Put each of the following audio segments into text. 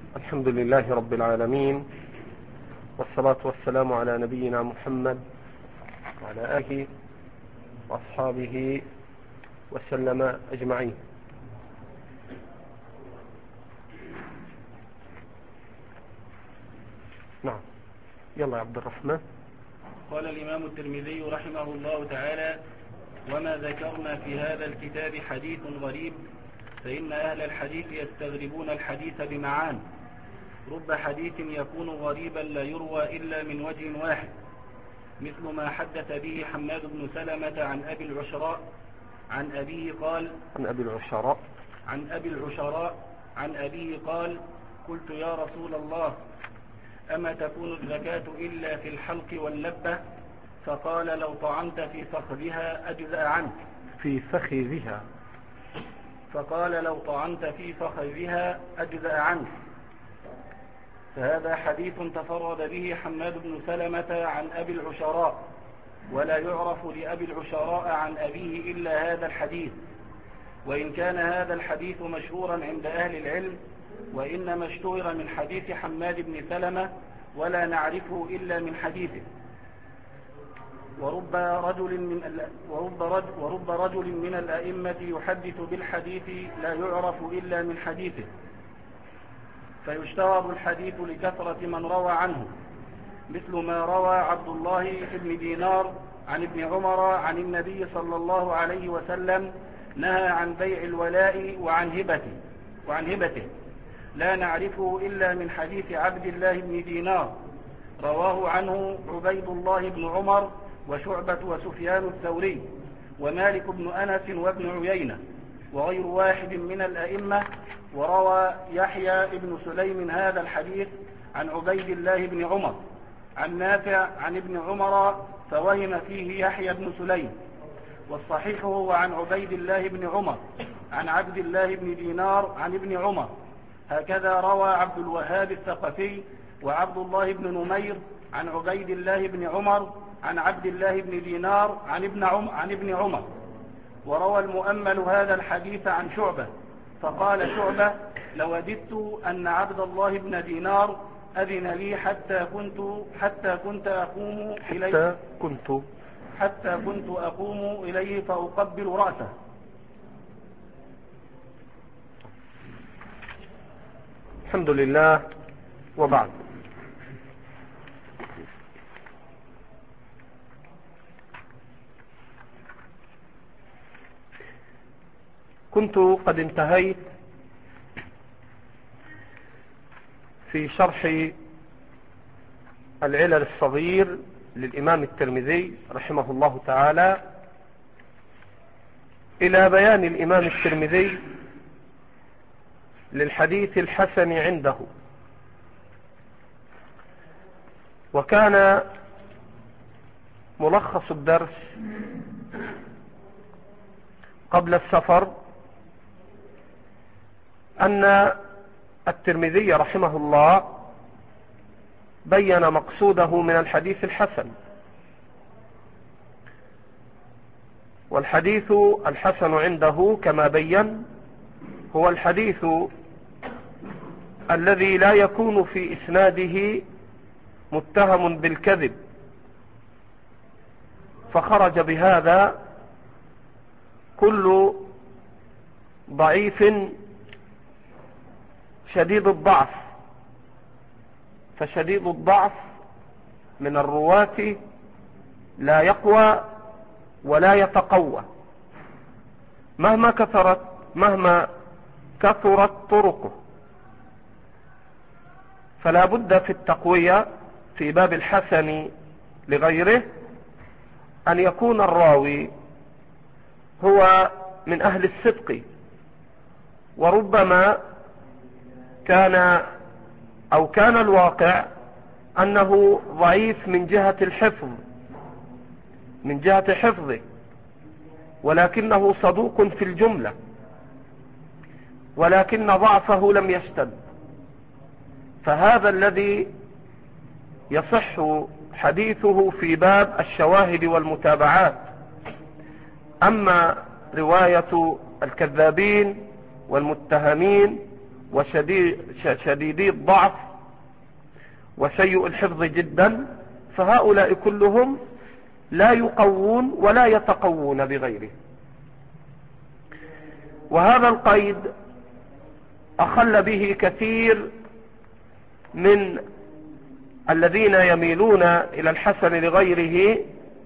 الحمد لله رب العالمين، والصلاة والسلام على نبينا محمد وعلى آله وأصحابه وسلم أجمعين. نعم، يلا يا عبد الرحمن. قال الإمام الترمذي رحمه الله تعالى: وما ذكرنا في هذا الكتاب حديث غريب، فإن أهل الحديث يستغربون الحديث بمعان. رب حديث يكون غريبا لا يروى إلا من وجه واحد، مثل ما حدث به حماد بن سلمة عن أبي العشراء عن أبيه قال: عن أبيه قال: قلت يا رسول الله، أما تكون الزكاة إلا في الحلق واللبة؟ فقال: لو طعنت في فخذها أجزأ عنك. فهذا حديث تفرد به حماد بن سلمة عن أبي العشراء، ولا يعرف لأبي العشراء عن أبيه إلا هذا الحديث، وإن كان هذا الحديث مشهورا عند أهل العلم، وإنما اشتهر من حديث حماد بن سلمة ولا نعرفه إلا من حديثه. ورب رجل من الأئمة يحدث بالحديث لا يعرف إلا من حديثه، فيشتهر الحديث لكثرة من روى عنه، مثل ما روى عبد الله بن دينار عن ابن عمر عن النبي صلى الله عليه وسلم نهى عن بيع الولاء وعن هبته، لا نعرفه إلا من حديث عبد الله بن دينار، رواه عنه عبيد الله بن عمر وشعبة وسفيان الثوري ومالك بن أنس وابن عيينة وغير واحد من الأئمة. وروى يحيى بن سليم هذا الحديث عن عبيد الله بن عمر عن نافع عن ابن عمر، فوهم فيه يحيى بن سليم، والصحيح هو عن عبيد الله بن عمر عن عبد الله بن دينار عن ابن عمر. هكذا روى عبد الوهاب الثقفي وعبد الله بن نمير عن عبيد الله بن عمر عن عبد الله بن دينار عن ابن عمر. وروى المؤمل هذا الحديث عن شعبة، فقال شعبة: لوددت أن عبد الله بن دينار أذن لي حتى كنت أقوم إليه فأقبل رأسه. الحمد لله، وبعد. كنت قد انتهيت في شرح العلل الصغير للإمام الترمذي رحمه الله تعالى إلى بيان الإمام الترمذي للحديث الحسن عنده. وكان ملخص الدرس قبل السفر أن الترمذي رحمه الله بين مقصوده من الحديث الحسن، والحديث الحسن عنده كما بين هو الحديث الذي لا يكون في إسناده متهم بالكذب، فخرج بهذا كل ضعيف شديد الضعف، فشديد الضعف من الرواة لا يقوى ولا يتقوى مهما كثرت طرقه، فلا بد في التقوية في باب الحسن لغيره أن يكون الراوي هو من أهل الصدق، وربما كان الواقع أنه ضعيف من جهة حفظه، ولكنه صدوق في الجملة، ولكن ضعفه لم يشتد، فهذا الذي يصح حديثه في باب الشواهد والمتابعات. أما رواية الكذابين والمتهمين وشديدي الضعف وسيء الحفظ جدا، فهؤلاء كلهم لا يقوون ولا يتقوون بغيره. وهذا القيد أخل به كثير من الذين يميلون إلى الحسن لغيره،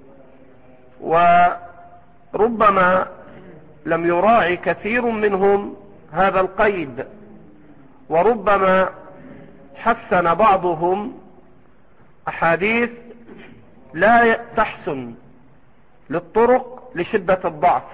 وربما لم يراعي كثير منهم هذا القيد، وربما حسن بعضهم أحاديث لا تحسن للطرق لشدة الضعف،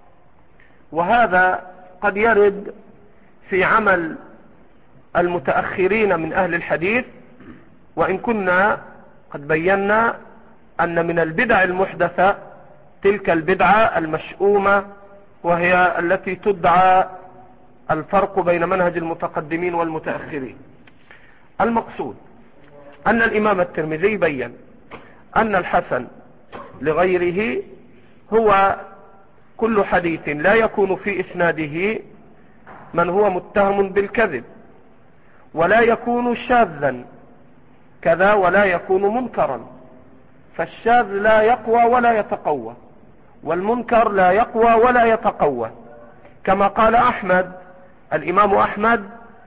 وهذا قد يرد في عمل المتأخرين من أهل الحديث، وإن كنا قد بينا أن من البدع المحدثة تلك البدعة المشؤومة، وهي التي تدعى الفرق بين منهج المتقدمين والمتأخرين. المقصود أن الإمام الترمذي بيّن أن الحسن لغيره هو كل حديث لا يكون في إسناده من هو متهم بالكذب، ولا يكون شاذا كذا، ولا يكون منكرا، فالشاذ لا يقوى ولا يتقوى، والمنكر لا يقوى ولا يتقوى، كما قال أحمد. الإمام أحمد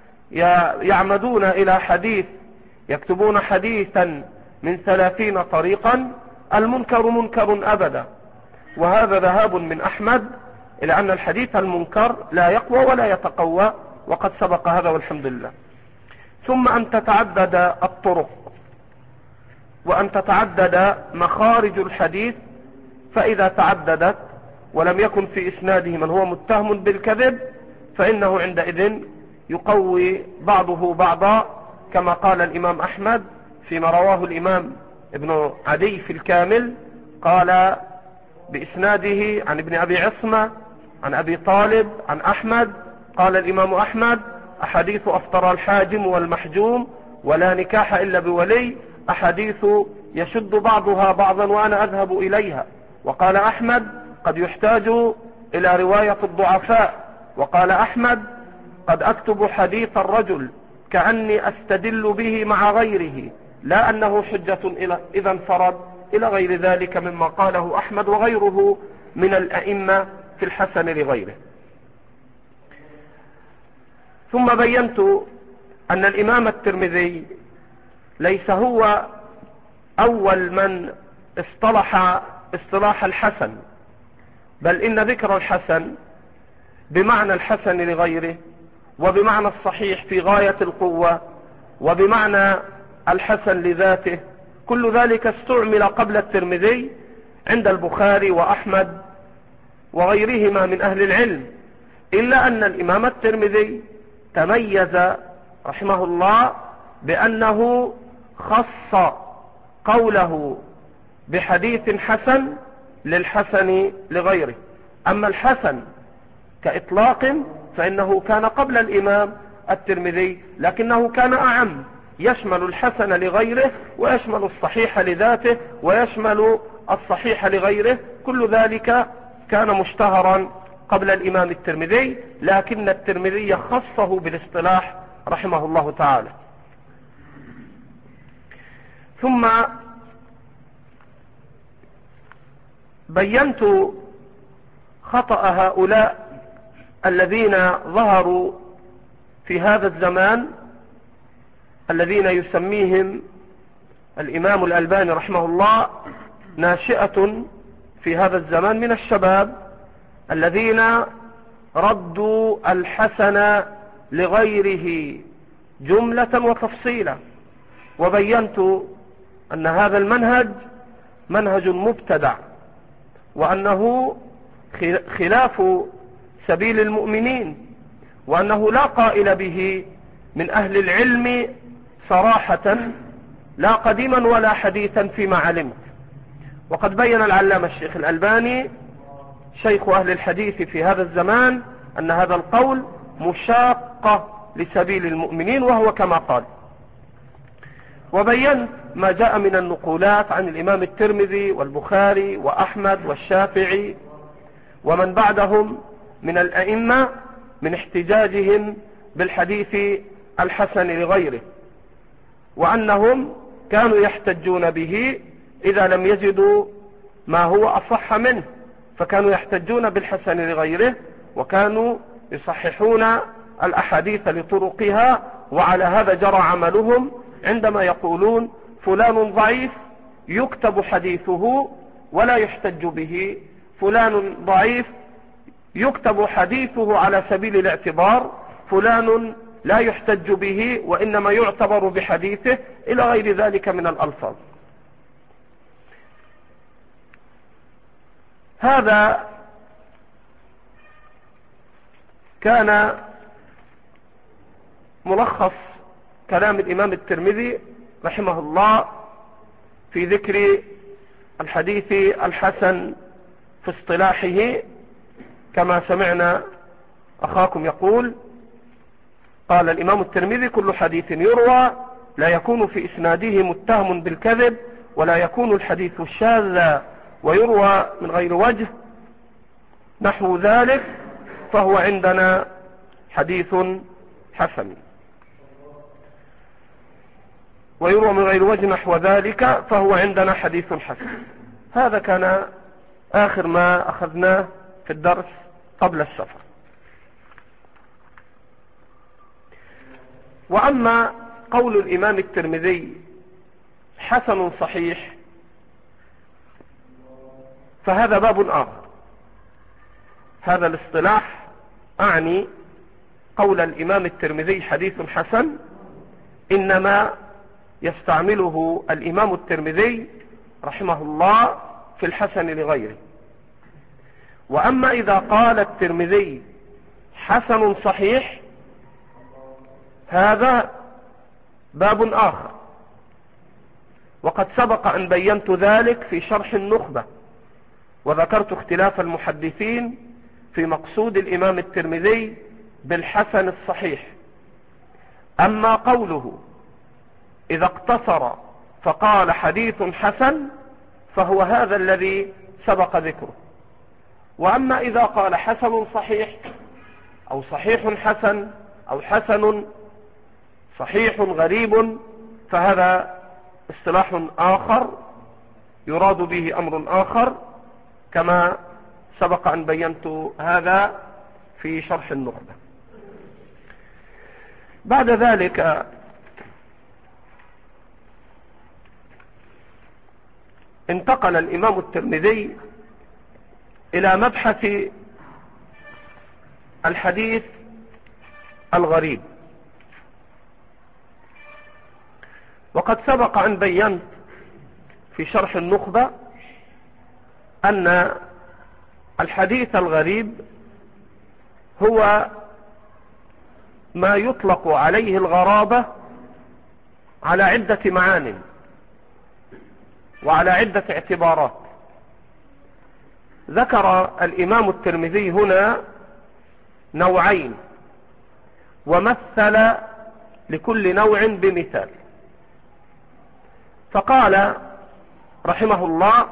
يعمدون إلى حديث، يكتبون حديثا من 30 طريقا، المنكر منكر أبدا، وهذا ذهاب من أحمد إلى أن الحديث المنكر لا يقوى ولا يتقوى، وقد سبق هذا والحمد لله. ثم أن تتعدد الطرق، وأن تتعدد مخارج الحديث، فإذا تعددت ولم يكن في إسناده من هو متهم بالكذب فإنه عندئذ يقوي بعضه بعضا، كما قال الإمام أحمد فيما رواه الإمام ابن عدي في الكامل، قال بإسناده عن ابن أبي عصمة عن أبي طالب عن أحمد، قال الإمام أحمد: أحاديث أفطر الحاجم والمحجوم ولا نكاح إلا بولي أحاديث يشد بعضها بعضا وأنا أذهب إليها. وقال أحمد: قد يحتاج إلى رواية الضعفاء. وقال أحمد: قد أكتب حديث الرجل كأني أستدل به مع غيره، لا أنه حجة إذا انفرد، إلى غير ذلك مما قاله أحمد وغيره من الأئمة في الحسن لغيره. ثم بينت أن الإمام الترمذي ليس هو أول من اصطلاح الحسن، بل إن ذكر الحسن بمعنى الحسن لغيره، وبمعنى الصحيح في غاية القوة، وبمعنى الحسن لذاته، كل ذلك استعمل قبل الترمذي عند البخاري وأحمد وغيرهما من أهل العلم، إلا أن الإمام الترمذي تميز رحمه الله بأنه خص قوله بحديث حسن للحسن لغيره. أما الحسن كإطلاق فإنه كان قبل الإمام الترمذي، لكنه كان أعم، يشمل الحسن لغيره ويشمل الصحيح لذاته ويشمل الصحيح لغيره، كل ذلك كان مشتهرا قبل الإمام الترمذي، لكن الترمذي خصه بالاصطلاح رحمه الله تعالى. ثم بينت خطأ هؤلاء الذين ظهروا في هذا الزمان، الذين يسميهم الإمام الألباني رحمه الله ناشئة في هذا الزمان من الشباب، الذين ردوا الحسن لغيره جملة وتفصيلا. وبينت أن هذا المنهج منهج مبتدع، وأنه خلاف سبيل المؤمنين، وأنه لا قائل به من أهل العلم صراحة، لا قديما ولا حديثا فيما علمت. وقد بين العلامة الشيخ الألباني شيخ أهل الحديث في هذا الزمان أن هذا القول مشاقة لسبيل المؤمنين، وهو كما قال. وبينت ما جاء من النقولات عن الإمام الترمذي والبخاري وأحمد والشافعي ومن بعدهم من الأئمة من احتجاجهم بالحديث الحسن لغيره، وأنهم كانوا يحتجون به إذا لم يجدوا ما هو أصح منه، فكانوا يحتجون بالحسن لغيره، وكانوا يصححون الأحاديث لطرقها. وعلى هذا جرى عملهم عندما يقولون فلان ضعيف يكتب حديثه ولا يحتج به، فلان ضعيف يكتب حديثه على سبيل الاعتبار، فلان لا يحتج به وإنما يعتبر بحديثه، إلى غير ذلك من الألفاظ. هذا كان ملخص كلام الإمام الترمذي رحمه الله في ذكر الحديث الحسن في اصطلاحه، كما سمعنا أخاكم يقول. قال الإمام الترمذي: كل حديث يروى لا يكون في إسناده متهم بالكذب، ولا يكون الحديث الشاذ ويروى من غير وجه نحو ذلك، فهو عندنا حديث حسن. ويروى من غير وجه نحو ذلك فهو عندنا حديث حسن. هذا كان آخر ما أخذناه في الدرس قبل السفر. وأما قول الإمام الترمذي حسن صحيح فهذا باب آخر. هذا الاصطلاح أعني قول الإمام الترمذي حديث حسن إنما يستعمله الإمام الترمذي رحمه الله في الحسن لغيره. وأما إذا قال الترمذي حسن صحيح هذا باب آخر، وقد سبق أن بينت ذلك في شرح النخبة، وذكرت اختلاف المحدثين في مقصود الإمام الترمذي بالحسن الصحيح. أما قوله إذا اقتصر فقال حديث حسن فهو هذا الذي سبق ذكره. وأما إذا قال حسن صحيح أو صحيح حسن أو حسن صحيح غريب فهذا اصطلاح آخر يراد به أمر آخر، كما سبق أن بينت هذا في شرح النخبة. بعد ذلك انتقل الإمام الترمذي إلى مبحث الحديث الغريب. وقد سبق أن بينت في شرح النخبة أن الحديث الغريب هو ما يطلق عليه الغرابة على عدة معان وعلى عدة اعتبارات. ذكر الإمام الترمذي هنا نوعين، ومثل لكل نوع بمثال. فقال رحمه الله: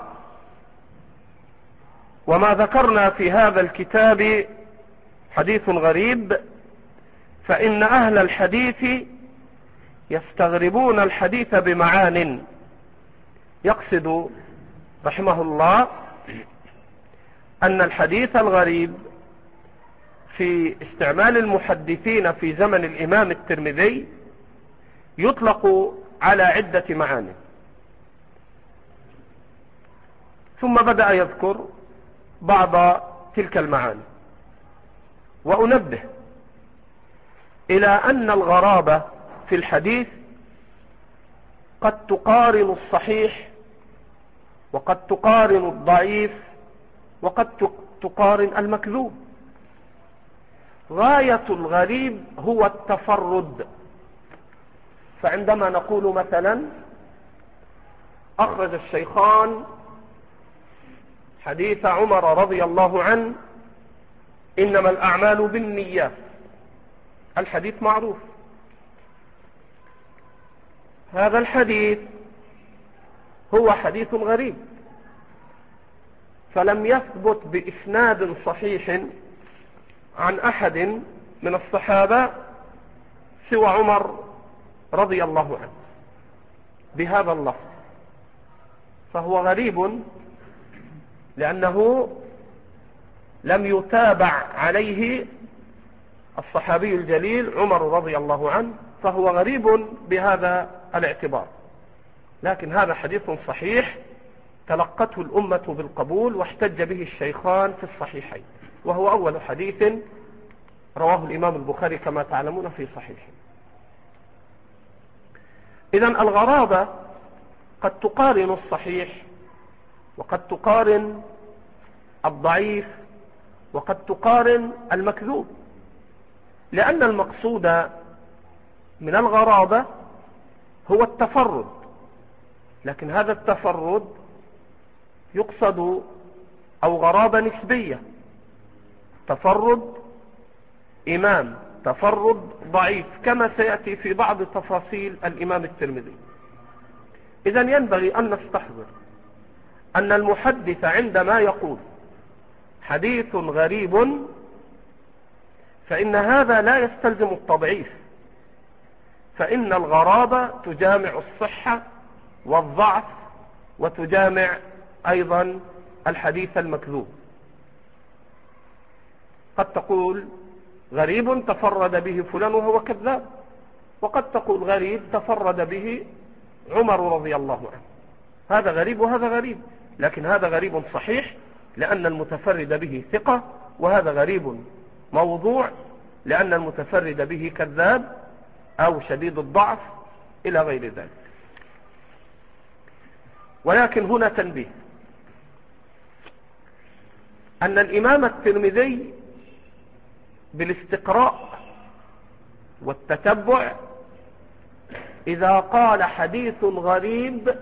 وما ذكرنا في هذا الكتاب حديث غريب، فإن أهل الحديث يستغربون الحديث بمعان. يقصد رحمه الله أن الحديث الغريب في استعمال المحدثين في زمن الإمام الترمذي يطلق على عدة معاني. ثم بدأ يذكر بعض تلك المعاني، وأنبه إلى أن الغرابة في الحديث قد تقارن الصحيح، وقد تقارن الضعيف، وقد تقارن المكذوب. غاية الغريب هو التفرد. فعندما نقول مثلا أخرج الشيخان حديث عمر رضي الله عنه إنما الأعمال بالنيات، الحديث معروف. هذا الحديث هو حديث غريب، فلم يثبت بإسناد صحيح عن أحد من الصحابة سوى عمر رضي الله عنه بهذا اللفظ، فهو غريب لأنه لم يتابع عليه الصحابي الجليل عمر رضي الله عنه، فهو غريب بهذا الاعتبار. لكن هذا حديث صحيح تلقته الأمة بالقبول، واحتج به الشيخان في الصحيحين، وهو أول حديث رواه الإمام البخاري كما تعلمون في صحيحه. إذن الغرابة قد تقارن الصحيح، وقد تقارن الضعيف، وقد تقارن المكذوب، لأن المقصود من الغرابة هو التفرد، لكن هذا التفرد يقصد أو غرابة نسبية، تفرد إمام، تفرد ضعيف، كما سيأتي في بعض تفاصيل الإمام الترمذي. إذن ينبغي أن نستحضر أن المحدث عندما يقول حديث غريب فإن هذا لا يستلزم التضعيف، فإن الغرابة تجامع الصحة والضعف، وتجامع أيضا الحديث المكذوب. قد تقول غريب تفرد به فلان وهو كذاب، وقد تقول غريب تفرد به عمر رضي الله عنه، هذا غريب وهذا غريب، لكن هذا غريب صحيح لأن المتفرد به ثقة، وهذا غريب موضوع لأن المتفرد به كذاب أو شديد الضعف إلى غير ذلك. ولكن هنا تنبيه أن الإمام الترمذي بالاستقراء والتتبع إذا قال حديث غريب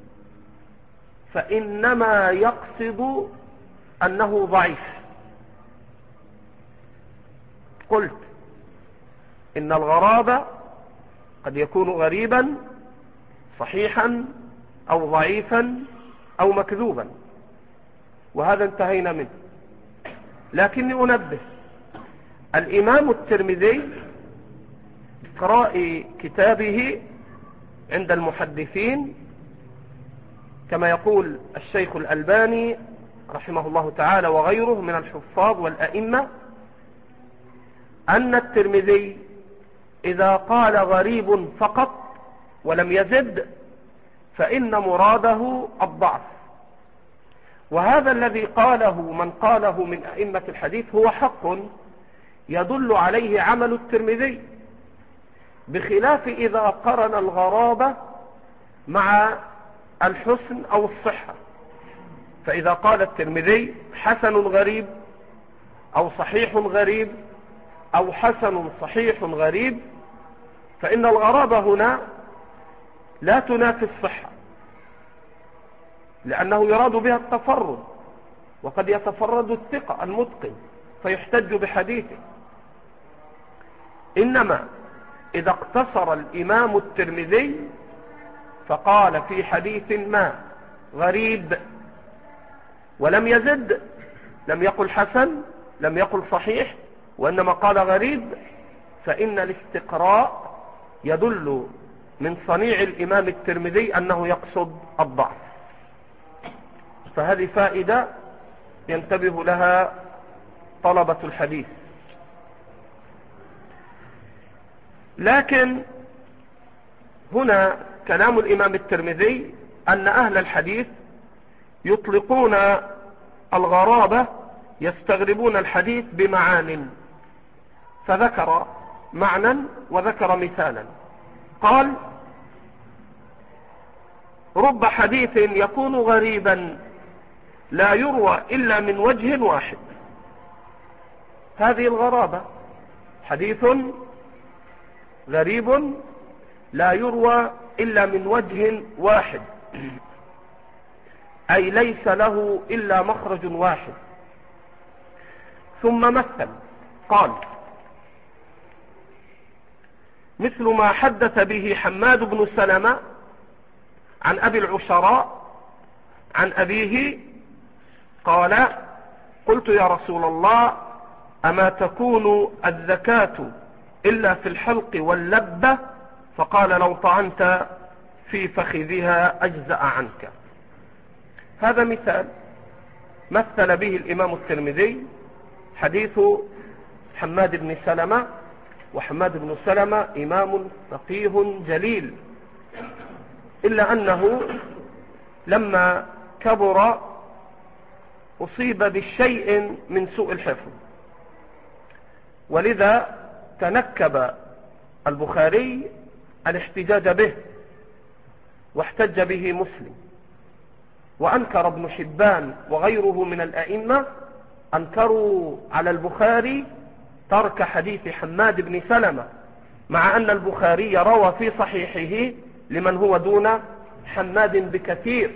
فإنما يقصد أنه ضعيف. قلت إن الغرابة قد يكون غريبا صحيحا أو ضعيفا أو مكذوبا، وهذا انتهينا منه. لكني أنبه الإمام الترمذي قراء كتابه عند المحدثين كما يقول الشيخ الألباني رحمه الله تعالى وغيره من الحفاظ والأئمة، أن الترمذي إذا قال غريب فقط ولم يزد فإن مراده الضعف، وهذا الذي قاله من قاله من أئمة الحديث هو حق يدل عليه عمل الترمذي، بخلاف إذا قرن الغرابة مع الحسن أو الصحة. فإذا قال الترمذي حسن غريب أو صحيح غريب أو حسن صحيح غريب، فإن الغرابة هنا لا تنافي الصحة، لأنه يراد بها التفرد، وقد يتفرد الثقة المتقن فيحتج بحديثه. إنما إذا اقتصر الإمام الترمذي فقال في حديث ما غريب ولم يزد، لم يقل حسن، لم يقل صحيح، وإنما قال غريب، فإن الاستقراء يدل من صنيع الإمام الترمذي أنه يقصد الضعف. فهذه فائدة ينتبه لها طلبة الحديث. لكن هنا كلام الإمام الترمذي أن أهل الحديث يطلقون الغرابة، يستغربون الحديث بمعان، فذكر معنى وذكر مثالا. قال رب حديث يكون غريبا لا يروى إلا من وجه واحد. هذه الغرابة، حديث غريب لا يروى إلا من وجه واحد، أي ليس له إلا مخرج واحد. ثم مثل قال مثل ما حدث به حماد بن سلمة عن أبي العشراء عن أبيه قال قلت يا رسول الله أما تكون الزكاة إلا في الحلق واللبة، فقال لو طعنت في فخذها أجزأ عنك. هذا مثال مثل به الإمام الترمذي حديث حماد بن سلمة. وحماد بن سلمة إمام فقيه جليل، إلا أنه لما كبر أصيب بالشيء من سوء الحفظ، ولذا تنكب البخاري الاحتجاج به، واحتج به مسلم، وأنكر ابن حبان وغيره من الأئمة أنكروا على البخاري ترك حديث حماد بن سلمة، مع أن البخاري روى في صحيحه لمن هو دون حماد بكثير.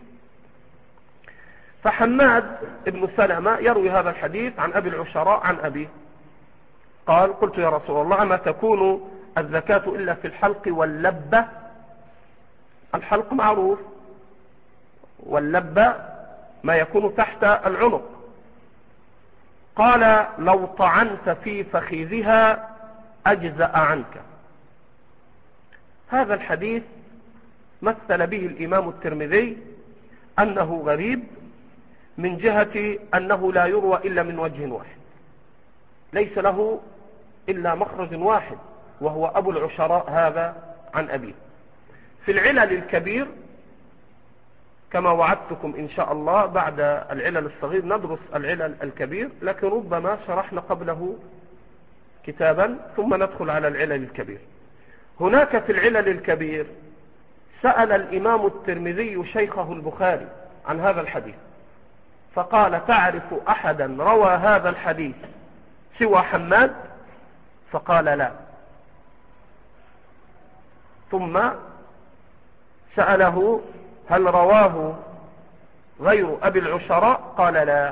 فحماد بن سلمة يروي هذا الحديث عن أبي العشراء عن أبيه قال: قلت يا رسول الله ما تكون الزكاة إلا في الحلق واللبة؟ الحلق معروف، واللبة ما يكون تحت العنق. قال: لو طعنت في فخذها أجزأ عنك. هذا الحديث مثل به الإمام الترمذي أنه غريب من جهة أنه لا يروى إلا من وجه واحد، ليس له إلا مخرج واحد، وهو أبو العشراء هذا عن أبيه. في العلل الكبير كما وعدتكم إن شاء الله بعد العلل الصغير ندرس العلل الكبير، لكن ربما شرحنا قبله كتابا ثم ندخل على العلل الكبير. هناك في العلل الكبير سأل الإمام الترمذي شيخه البخاري عن هذا الحديث، فقال: تعرف أحدا روى هذا الحديث سوى حماد؟ فقال: لا. ثم سأله: هل رواه غير أبي العشراء؟ قال: لا.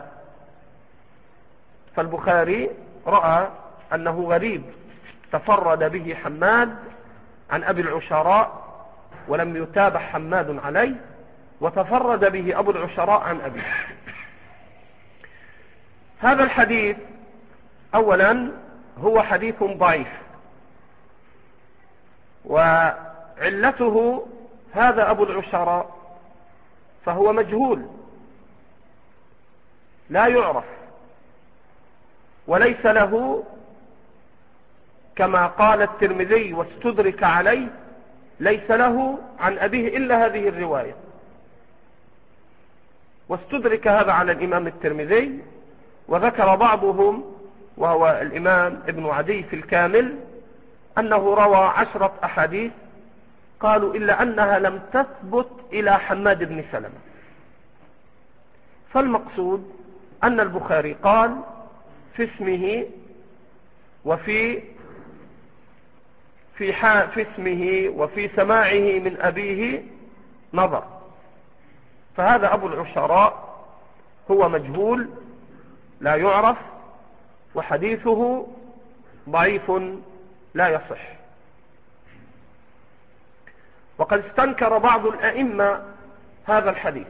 فالبخاري رأى أنه غريب تفرد به حماد عن أبي العشراء ولم يتابع حماد عليه، وتفرد به أبو العشراء عن أبيه. هذا الحديث أولا هو حديث ضعيف، وعلته هذا أبو العشراء فهو مجهول لا يعرف، وليس له كما قال الترمذي واستدرك عليه، ليس له عن أبيه إلا هذه الرواية، واستدرك هذا على الإمام الترمذي. وذكر بعضهم وهو الإمام ابن عدي في الكامل أنه روى 10 أحاديث قالوا إلا أنها لم تثبت إلى حماد بن سلمة. فالمقصود أن البخاري قال في اسمه وفي اسمه وفي سماعه من أبيه نظر، فهذا أبو العشراء هو مجهول لا يعرف، وحديثه ضعيف لا يصح. وقد استنكر بعض الأئمة هذا الحديث،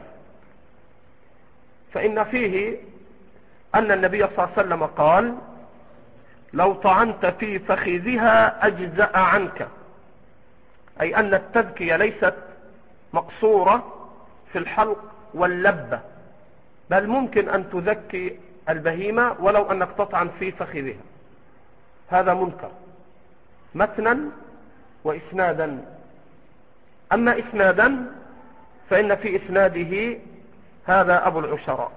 فإن فيه أن النبي صلى الله عليه وسلم قال: لو طعنت في فخذها أجزأ عنك، أي أن التذكية ليست مقصورة في الحلق واللبة، بل ممكن أن تذكي البهيمة ولو أنك تطعن في فخذها. هذا منكر متنا وإسنادا. أما إسنادا فإن في إسناده هذا أبو العشراء،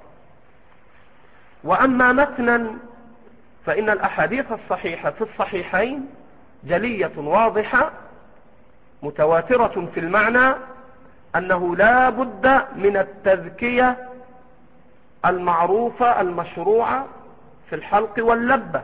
وأما متنا فإن الأحاديث الصحيحة في الصحيحين جلية واضحة متواترة في المعنى أنه لا بد من التذكية المعروفة المشروعة في الحلق واللبة.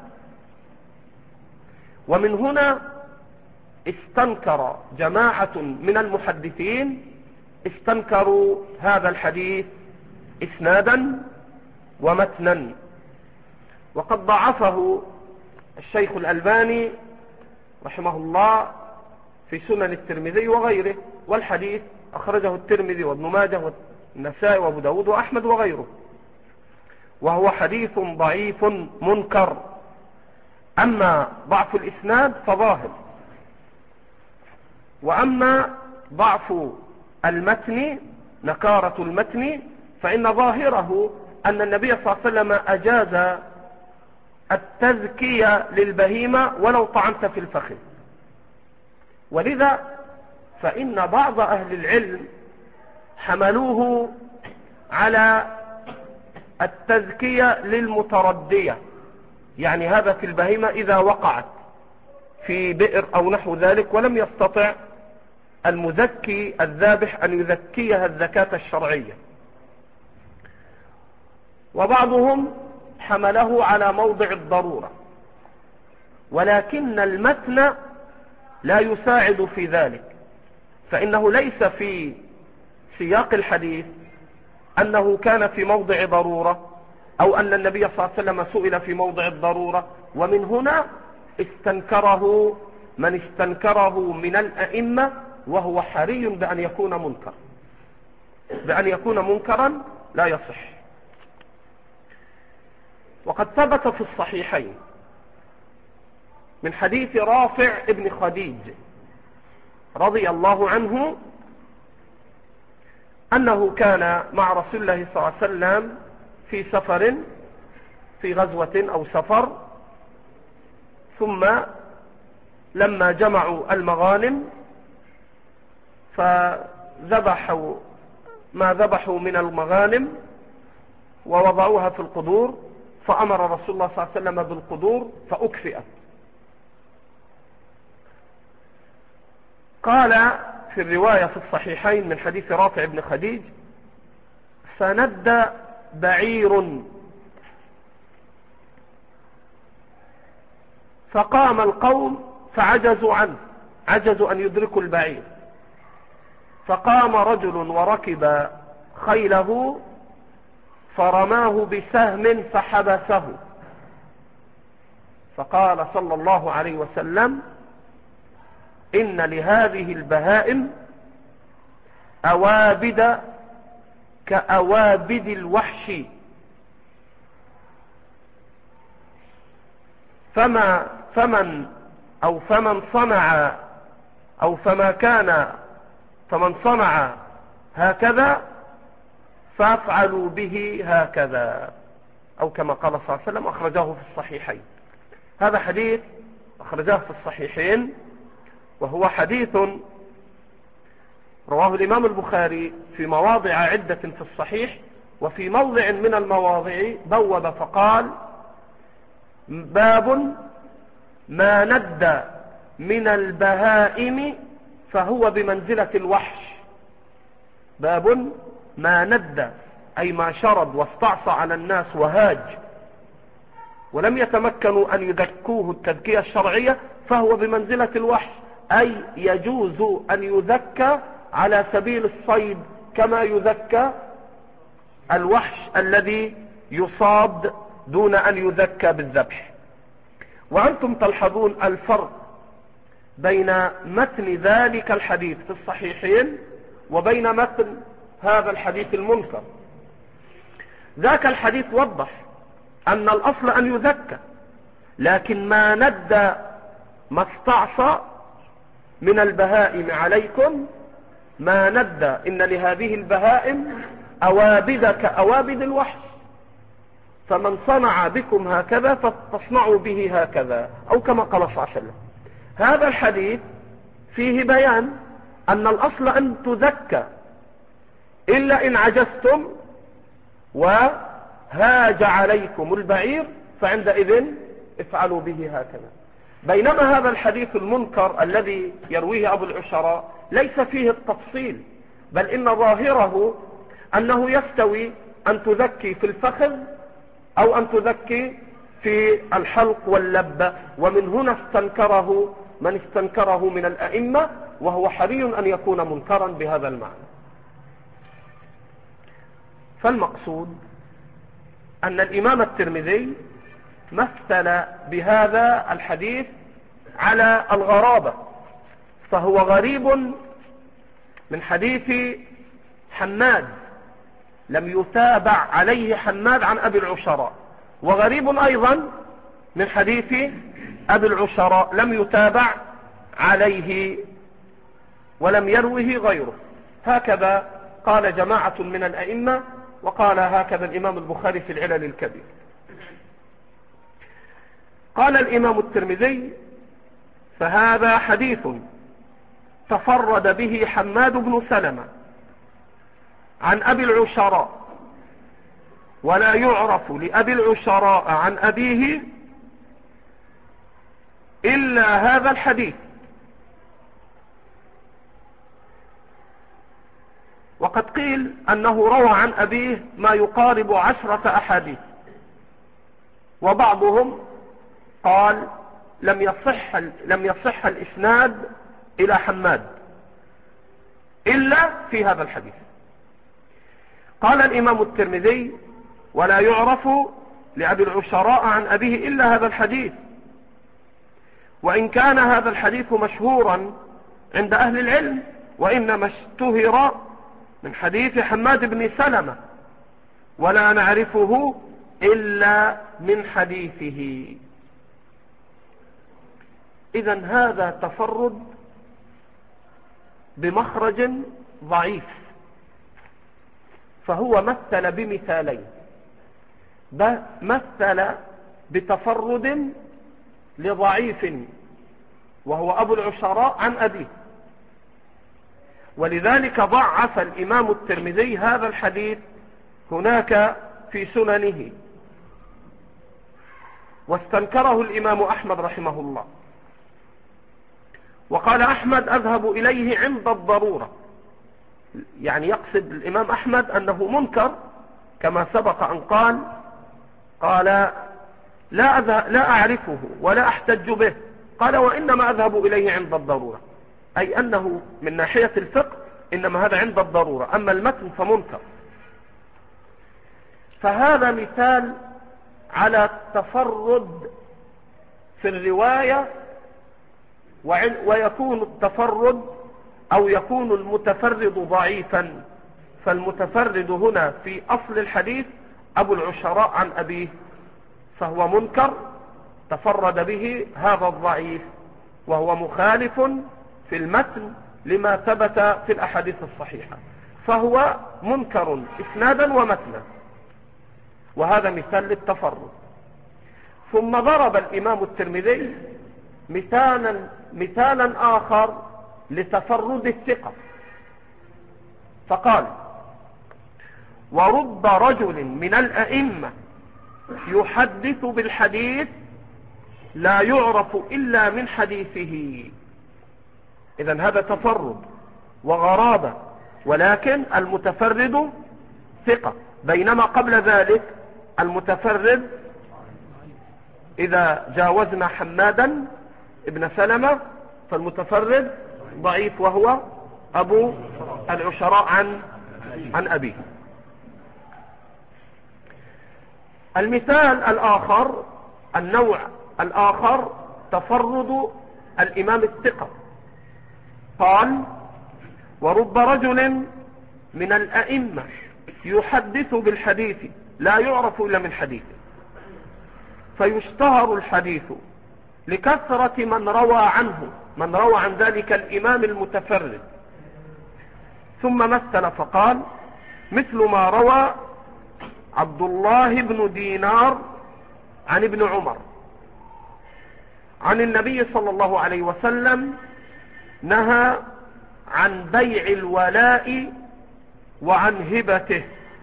ومن هنا استنكر جماعة من المحدثين استنكروا هذا الحديث إسنادا ومتنا، وقد ضعفه الشيخ الألباني رحمه الله في سنن الترمذي وغيره، والحديث أخرجه الترمذي وابن ماجه والنسائي وابو داود وأحمد وغيره، وهو حديث ضعيف منكر. أما ضعف الإسناد فظاهر، وأما ضعف المتن نكارة المتن فإن ظاهره أن النبي صلى الله عليه وسلم أجاز التزكية للبهيمة ولو طعنت في الفخذ. ولذا فإن بعض أهل العلم حملوه على التزكية للمتردية، يعني هذا في البهيمة إذا وقعت في بئر أو نحو ذلك ولم يستطع المزكي الذابح أن يزكيها الزكاة الشرعية. وبعضهم حمله على موضع الضرورة، ولكن المتن لا يساعد في ذلك، فإنه ليس في سياق الحديث أنه كان في موضع ضرورة أو أن النبي صلى الله عليه وسلم سئل في موضع الضرورة. ومن هنا استنكره من استنكره من الأئمة، وهو حري بأن يكون منكر، بأن يكون منكرا لا يصح. وقد ثبت في الصحيحين من حديث رافع ابن خديج رضي الله عنه أنه كان مع رسول الله صلى الله عليه وسلم في سفر، في غزوة أو سفر، ثم لما جمعوا المغانم فذبحوا ما ذبحوا من المغانم ووضعوها في القدور، فأمر رسول الله صلى الله عليه وسلم بالقدور فأكفئت. قال في الرواية في الصحيحين من حديث رافع بن خديج: فند بعير فقام القوم فعجزوا عنه، عجزوا أن يدركوا البعير، فقام رجل وركب خيله فرماه بسهم فحبسه، فقال صلى الله عليه وسلم: إن لهذه البهائم أوابد كأوابد الوحش، فمن صنع هكذا فافعلوا به هكذا، أو كما قال صلى الله عليه وسلم. أخرجاه في الصحيحين. هذا حديث أخرجاه في الصحيحين، وهو حديث رواه الإمام البخاري في مواضع عدة في الصحيح، وفي موضع من المواضع بوب فقال: باب ما ند من البهائم فهو بمنزلة الوحش. باب ما ند أي ما شرد واستعصى على الناس وهاج ولم يتمكنوا أن يذكوه التذكية الشرعية، فهو بمنزلة الوحش، أي يجوز أن يذكى على سبيل الصيد كما يذكى الوحش الذي يصاد دون أن يذكى بالذبح. وأنتم تلحظون الفرق بين متن ذلك الحديث في الصحيحين وبين متن هذا الحديث المنكر. ذاك الحديث وضح أن الأصل أن يذكى، لكن ما ند ما استعصى من البهائم عليكم، ما ند إن لهذه البهائم أوابد كأوابد الوحش، فمن صنع بكم هكذا فتصنعوا به هكذا، أو كما قال صلى الله عليه وسلم. هذا الحديث فيه بيان أن الأصل أن تذكى، إلا إن عجزتم وهاج عليكم البعير فعندئذ افعلوا به هكذا. بينما هذا الحديث المنكر الذي يرويه أبو العشراء ليس فيه التفصيل، بل إن ظاهره أنه يستوي أن تذكي في الفخذ أو أن تذكي في الحلق واللبة. ومن هنا استنكره من استنكره من الأئمة، وهو حري أن يكون منكرا بهذا المعنى. فالمقصود أن الإمام الترمذي مثل بهذا الحديث على الغرابة، فهو غريب من حديث حماد، لم يتابع عليه حماد عن أبي العشراء، وغريب أيضا من حديث أبي العشراء لم يتابع عليه ولم يروه غيره. هكذا قال جماعة من الأئمة، وقال هكذا الإمام البخاري في العلل الكبير. قال الإمام الترمذي: فهذا حديث تفرد به حماد بن سلمة عن أبي العشراء، ولا يعرف لأبي العشراء عن أبيه إلا هذا الحديث. وقد قيل أنه روى عن أبيه ما يقارب 10 أحاديث، وبعضهم قال لم يصح الإسناد إلى حماد إلا في هذا الحديث. قال الإمام الترمذي: ولا يعرف لأبي العشراء عن أبيه إلا هذا الحديث، وإن كان هذا الحديث مشهورا عند أهل العلم، وإنما اشتهر من حديث حماد بن سلمة، ولا نعرفه إلا من حديثه. إذن هذا تفرد بمخرج ضعيف، فهو مثل بمثالين. مثل بتفرد لضعيف وهو أبو العشراء عن أبيه، ولذلك ضعف الإمام الترمذي هذا الحديث هناك في سننه، واستنكره الإمام أحمد رحمه الله، وقال أحمد: أذهب إليه عند الضرورة. يعني يقصد الإمام أحمد أنه منكر، كما سبق أن قال لا أعرفه ولا أحتج به، قال: وإنما أذهب إليه عند الضرورة، أي أنه من ناحية الفقه إنما هذا عند الضرورة، أما المتن فمنكر. فهذا مثال على التفرد في الرواية، ويكون التفرد أو يكون المتفرد ضعيفا، فالمتفرد هنا في أصل الحديث أبو العشراء عن أبيه، فهو منكر تفرد به هذا الضعيف، وهو مخالف في المتن لما ثبت في الأحاديث الصحيحة، فهو منكر إسنادا ومتنا، وهذا مثال للتفرد. ثم ضرب الإمام الترمذي مثالا آخر لتفرد الثقة، فقال: ورب رجل من الأئمة يحدث بالحديث لا يعرف إلا من حديثه. إذن هذا تفرد وغرابة، ولكن المتفرد ثقة، بينما قبل ذلك المتفرد إذا جاوزنا حمادا ابن سلمة فالمتفرد ضعيف، وهو أبو العشراء عن أبيه. المثال الآخر، النوع الآخر، تفرد الإمام الثقة. قال: ورب رجل من الأئمة يحدث بالحديث لا يعرف إلا من حديثه، فيشتهر الحديث لكثرة من روى عن ذلك الإمام المتفرد. ثم مثل فقال: مثل ما روى عبد الله بن دينار عن ابن عمر عن النبي صلى الله عليه وسلم نهى عن بيع الولاء وعن هبته.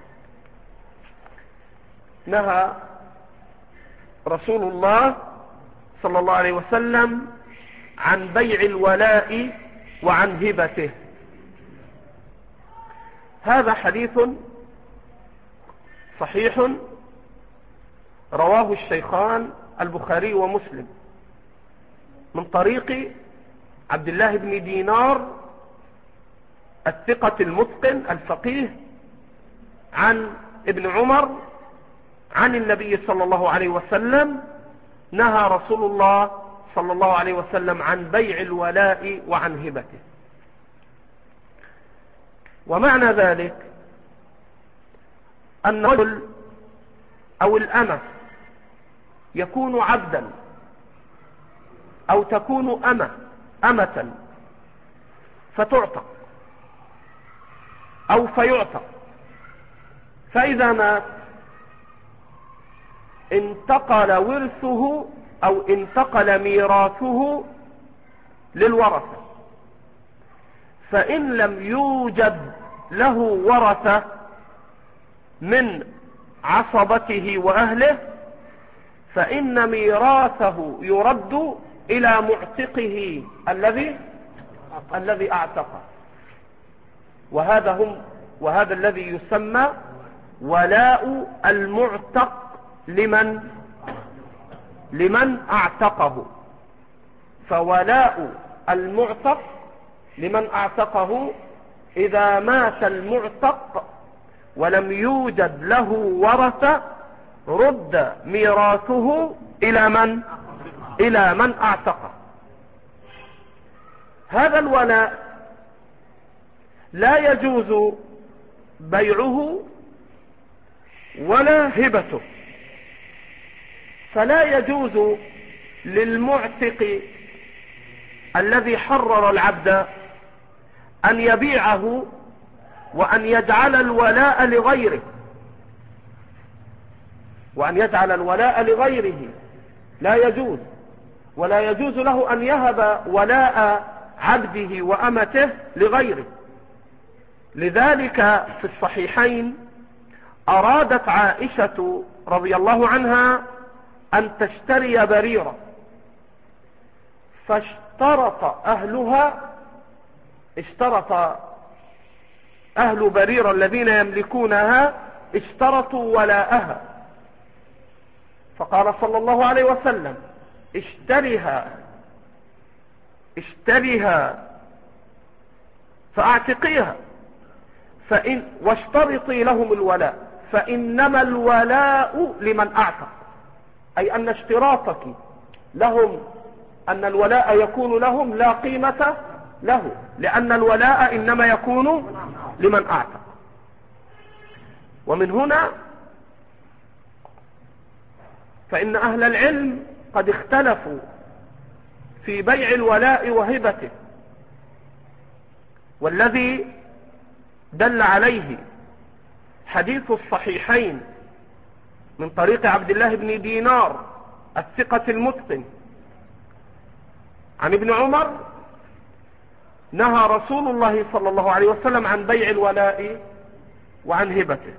نهى رسول الله صلى الله عليه وسلم عن بيع الولاء وعن هبته. هذا حديث صحيح رواه الشيخان البخاري ومسلم من طريق عبد الله بن دينار الثقة المتقن الفقيه عن ابن عمر عن النبي صلى الله عليه وسلم نهى رسول الله صلى الله عليه وسلم عن بيع الولاء وعن هبته. ومعنى ذلك أن الرجل أو الأمة يكون عبدا أو تكون أمة فتعتق أو فيعتق، فإذا مات انتقل ورثه أو انتقل ميراثه للورثة، فإن لم يوجد له ورثة من عصبته وأهله فإن ميراثه يرد إلى معتقه الذي أعتقه، وهذا الذي يسمى ولاء المعتق لمن أعتقه. فولاء المعتق لمن أعتقه إذا مات المعتق ولم يوجد له ورثة رد ميراثه إلى من أعتقه. هذا الولاء لا يجوز بيعه ولا هبته، فلا يجوز للمعتق الذي حرر العبد أن يبيعه وأن يجعل الولاء لغيره، لا يجوز. ولا يجوز له أن يهب ولاء عبده وأمته لغيره. لذلك في الصحيحين أرادت عائشة رضي الله عنها أن تشتري بريرة، فاشترط أهل بريرة الذين يملكونها اشترطوا ولاءها، فقال صلى الله عليه وسلم اشتريها فاعتقيها واشترطي لهم الولاء، فإنما الولاء لمن أعتق، أي أن اشتراطك لهم أن الولاء يكون لهم لا قيمة له، لأن الولاء إنما يكون لمن أعتق. ومن هنا فإن أهل العلم قد اختلفوا في بيع الولاء وهبته، والذي دل عليه حديث الصحيحين من طريق عبد الله بن دينار الثقة المتقن عن ابن عمر نهى رسول الله صلى الله عليه وسلم عن بيع الولاء وعن هبته،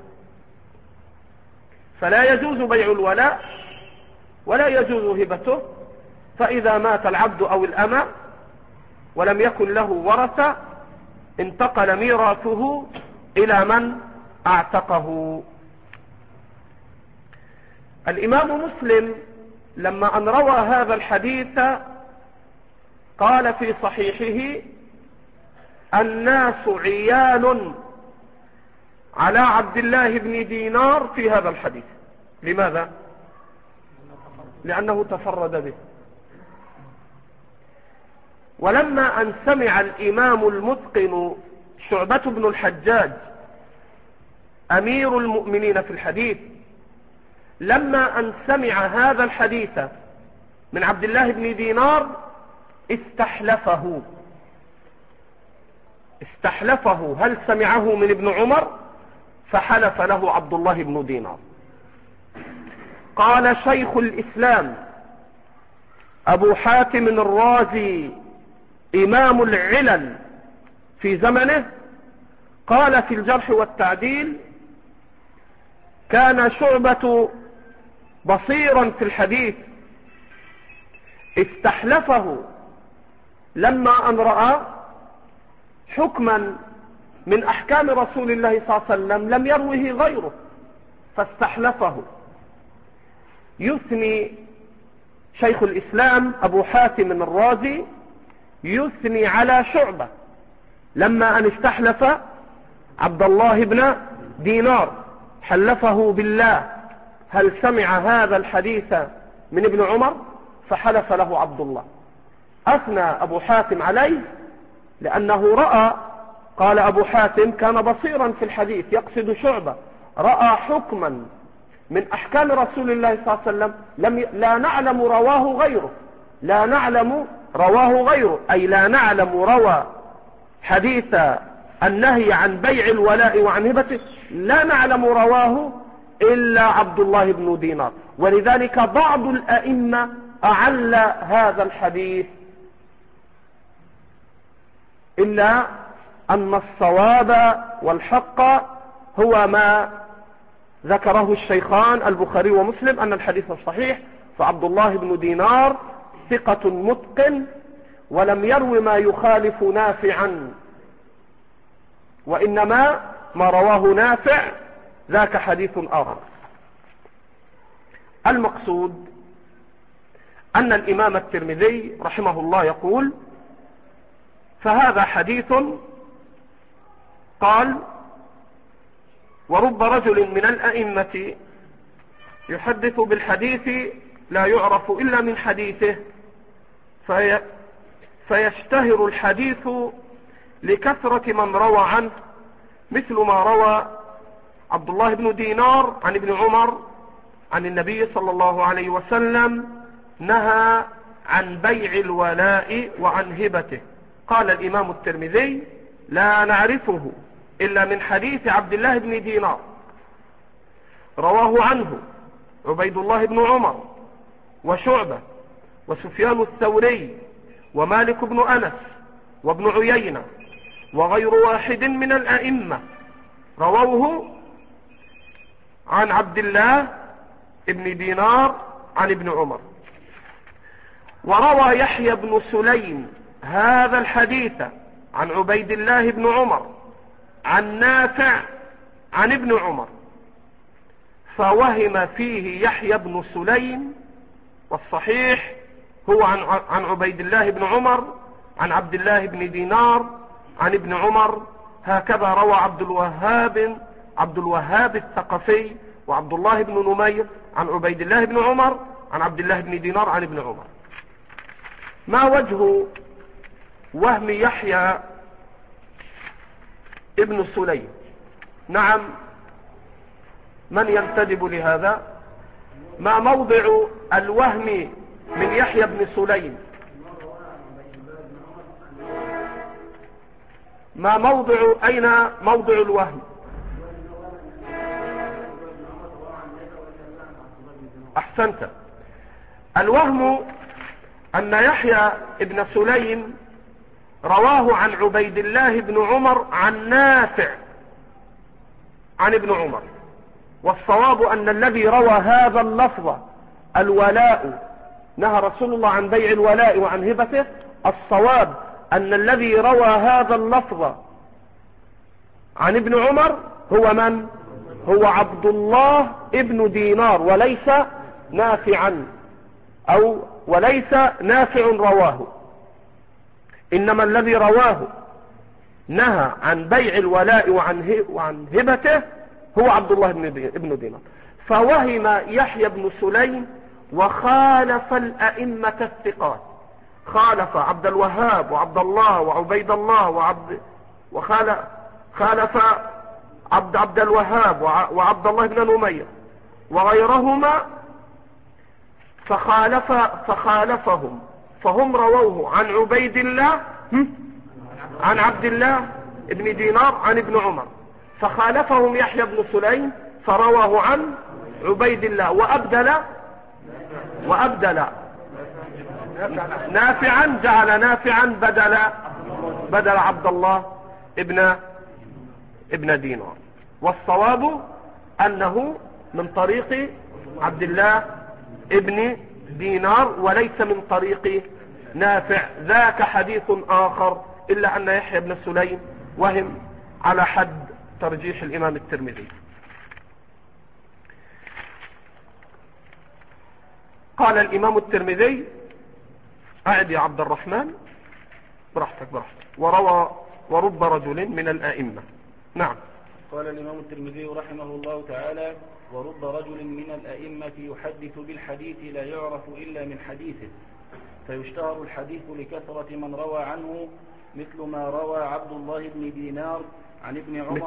فلا يجوز بيع الولاء ولا يجوز هبته. فإذا مات العبد أو الأمة ولم يكن له ورثة انتقل ميراثه إلى من أعتقه. الإمام مسلم لما أن روى هذا الحديث قال في صحيحه: الناس عيال على عبد الله بن دينار في هذا الحديث. لماذا؟ لأنه تفرد به. ولما أن سمع الإمام المتقن شعبة بن الحجاج أمير المؤمنين في الحديث، لما أن سمع هذا الحديث من عبد الله بن دينار استحلفه هل سمعه من ابن عمر، فحلف له عبد الله بن دينار. قال شيخ الإسلام أبو حاتم الرازي إمام العلل في زمنه، قال في الجرح والتعديل: كان شعبة بصيرا في الحديث، استحلفه لما أن رأى حكما من أحكام رسول الله صلى الله عليه وسلم لم يروه غيره فاستحلفه. يثني شيخ الإسلام أبو حاتم الرازي يثني على شعبة لما أن استحلف عبد الله بن دينار، حلفه بالله هل سمع هذا الحديث من ابن عمر، فحلف له عبد الله. أثنى أبو حاتم عليه لأنه رأى، قال أبو حاتم كان بصيرا في الحديث، يقصد شعبة، رأى حكما من أحكام رسول الله صلى الله عليه وسلم لا نعلم رواه غيره، لا نعلم رواه غيره، أي لا نعلم روى حديث النهي عن بيع الولاء وعن هبته، لا نعلم رواه إلا عبد الله بن دينار. ولذلك بعض الأئمة أعل هذا الحديث، إلا أن الصواب والحق هو ما ذكره الشيخان البخاري ومسلم، أن الحديث الصحيح فعبد الله بن دينار ثقة متقن ولم يروي ما يخالف نافعا، وإنما ما رواه نافع ذاك حديث آخر. المقصود أن الإمام الترمذي رحمه الله يقول: فهذا حديث، قال: ورب رجل من الأئمة يحدث بالحديث لا يعرف إلا من حديثه، فيشتهر الحديث لكثرة من روى عنه، مثل ما روى عبد الله بن دينار عن ابن عمر عن النبي صلى الله عليه وسلم نهى عن بيع الولاء وعن هبته. قال الإمام الترمذي: لا نعرفه إلا من حديث عبد الله بن دينار، رواه عنه عبيد الله بن عمر وشعبة وسفيان الثوري ومالك بن أنس وابن عيينة وغير واحد من الأئمة، رووه عن عبد الله بن دينار عن ابن عمر. وروى يحيى بن سليم هذا الحديث عن عبيد الله بن عمر عن نافع عن ابن عمر، فوهم فيه يحيى بن سليم، والصحيح هو عن عبيد الله بن عمر عن عبد الله بن دينار عن ابن عمر. هكذا روى عبد الوهاب الثقفي وعبد الله بن نمير عن عبيد الله بن عمر عن عبد الله بن دينار عن ابن عمر. ما وجه وهم يحيى ابن سليم؟ نعم، من ينتدب لهذا؟ ما موضع الوهم من يحيى بن سليم؟ ما موضع، أين موضع الوهم؟ أحسنت. الوهم أن يحيى ابن سليم رواه عن عبيد الله بن عمر عن نافع عن ابن عمر، والصواب أن الذي روى هذا اللفظ الولاء، نهى رسول الله عن بيع الولاء وعن هبته، الصواب أن الذي روى هذا اللفظ عن ابن عمر هو من؟ هو عبد الله ابن دينار، وليس نافعا، أو وليس نافع رواه، إنما الذي رواه نهى عن بيع الولاء وعن هبته هو عبد الله ابن دينار. فوهم يحيى بن سليم وخالف الأئمة الثقات، خالف عبد الوهاب وعبد الله وعبيد الله خالف عبد الوهاب وعبد الله بن نمير وغيرهما، فخالفهم، فهم رووه عن عبيد الله عن عبد الله ابن دينار عن ابن عمر، فخالفهم يحيى بن سليم فرواه عن عبيد الله، وأبدل نافعا، جعل نافعا بدل عبد الله ابن دينار. والصواب أنه من طريق عبد الله ابن دينار وليس من طريق نافع، ذاك حديث آخر، إلا أن يحيى بن سليم وهم على حد ترجيح الإمام الترمذي. قال الإمام الترمذي: أعد يا عبد الرحمن، براحتك. ورب رجل من الأئمة. نعم. قال الإمام الترمذي رحمه الله تعالى: ورب رجل من الأئمة يحدث بالحديث لا يعرف إلا من حديثه، فيشتهر الحديث لكثرة من روى عنه، مثل ما روى عبد الله بن دينار عن ابن عمر،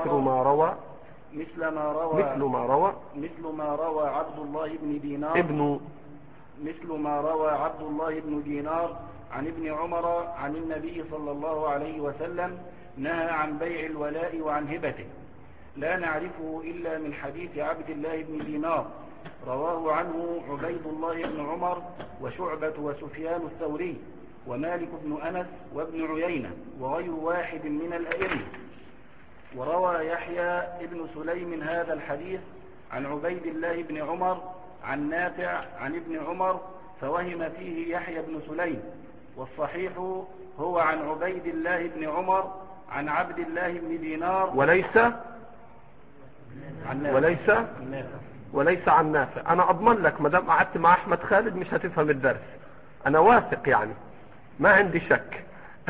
مثل ما روى عبد الله بن دينار مثل ما روى عبد الله بن دينار عن ابن عمر عن النبي صلى الله عليه وسلم نهى عن بيع الولاء وعن هبته، لا نعرفه إلا من حديث عبد الله بن دينار رواه عنه عبيد الله بن عمر وشعبة وسفيان الثوري ومالك بن أنس وابن عيينة وغير واحد من الأئمة. وروى يحيى بن سليم هذا الحديث عن عبيد الله بن عمر عن نافع عن ابن عمر فوهم فيه يحيى بن سليم، والصحيح هو عن عبيد الله بن عمر عن عبد الله بن دينار وليس عن نافع. انا اضمن لك ما دام قعدت مع احمد خالد مش هتفهم الدرس، انا واثق يعني ما عندي شك.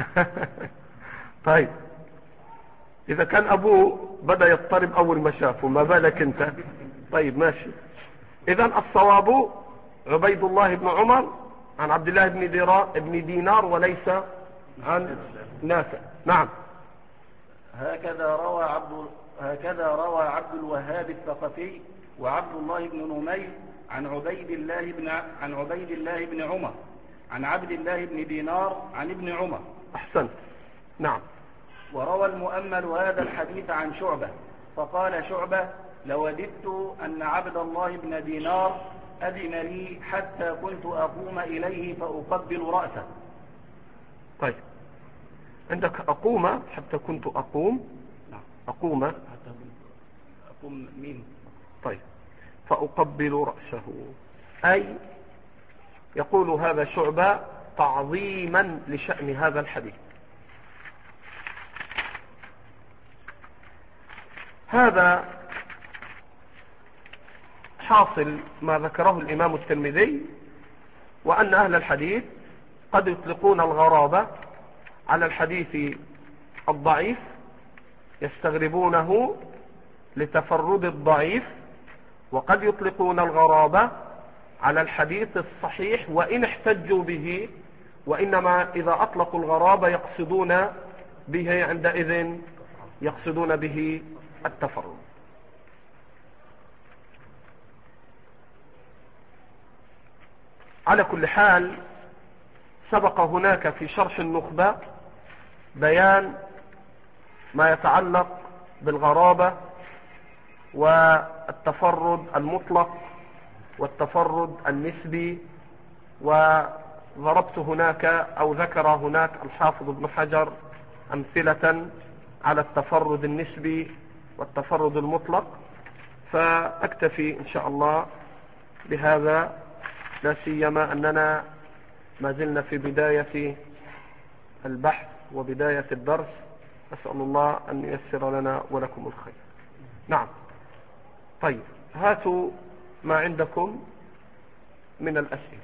طيب اذا كان ابوه بدأ يضطرب اول ما شافه ما بالك انت. طيب ماشي. اذا الصواب عبيد الله بن عمر عن عبد الله بن دينار وليس عن نافع. نعم. هكذا روى عبد الوهاب الثقفي وعبد الله بن نمير عن عبيد الله بن عمر عن عبد الله بن دينار عن ابن عمر. احسنت. نعم. وروى المؤمل هذا الحديث عن شعبة فقال شعبة لوددت أن عبد الله بن دينار أذن لي حتى كنت أقوم إليه فأقبل رأسه. طيب عندك أقوم حتى كنت أقوم. نعم. أقوم حتى أقوم مين؟ طيب فأقبل رأسه، أي يقول هذا شعبة تعظيما لشأن هذا الحديث. هذا حاصل ما ذكره الإمام الترمذي، وأن أهل الحديث قد يطلقون الغرابة على الحديث الضعيف يستغربونه لتفرد الضعيف، وقد يطلقون الغرابة على الحديث الصحيح وإن احتجوا به، وإنما إذا أطلقوا الغرابة يقصدون به عندئذ يقصدون به التفرد. على كل حال سبق هناك في شرح النخبة بيان ما يتعلق بالغرابة والتفرد المطلق والتفرد النسبي، وضربت هناك أو ذكر هناك الحافظ ابن حجر أمثلة على التفرد النسبي والتفرد المطلق، فأكتفي إن شاء الله بهذا، لا سيما أننا ما زلنا في بداية البحث وبداية الدرس. أسأل الله أن ييسر لنا ولكم الخير. نعم. طيب هاتوا ما عندكم من الأسئلة.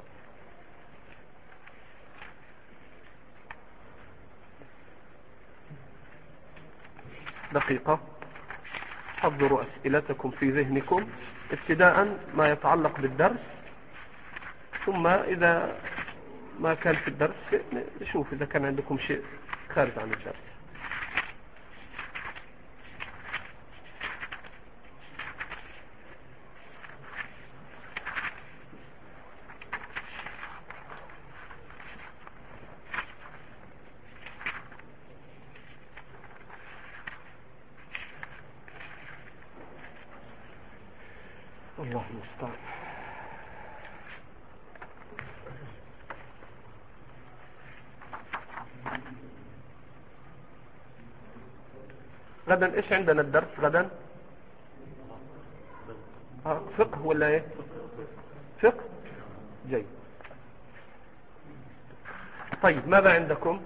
دقيقة، حضروا أسئلتكم في ذهنكم ابتداء ما يتعلق بالدرس، ثم إذا ما كان في الدرس نشوف إذا كان عندكم شيء خارج عن الدرس. الله المستعان. غدا ايش عندنا الدرس غدا؟ فقه ولا ايه؟ فقه. جيد. طيب ماذا عندكم؟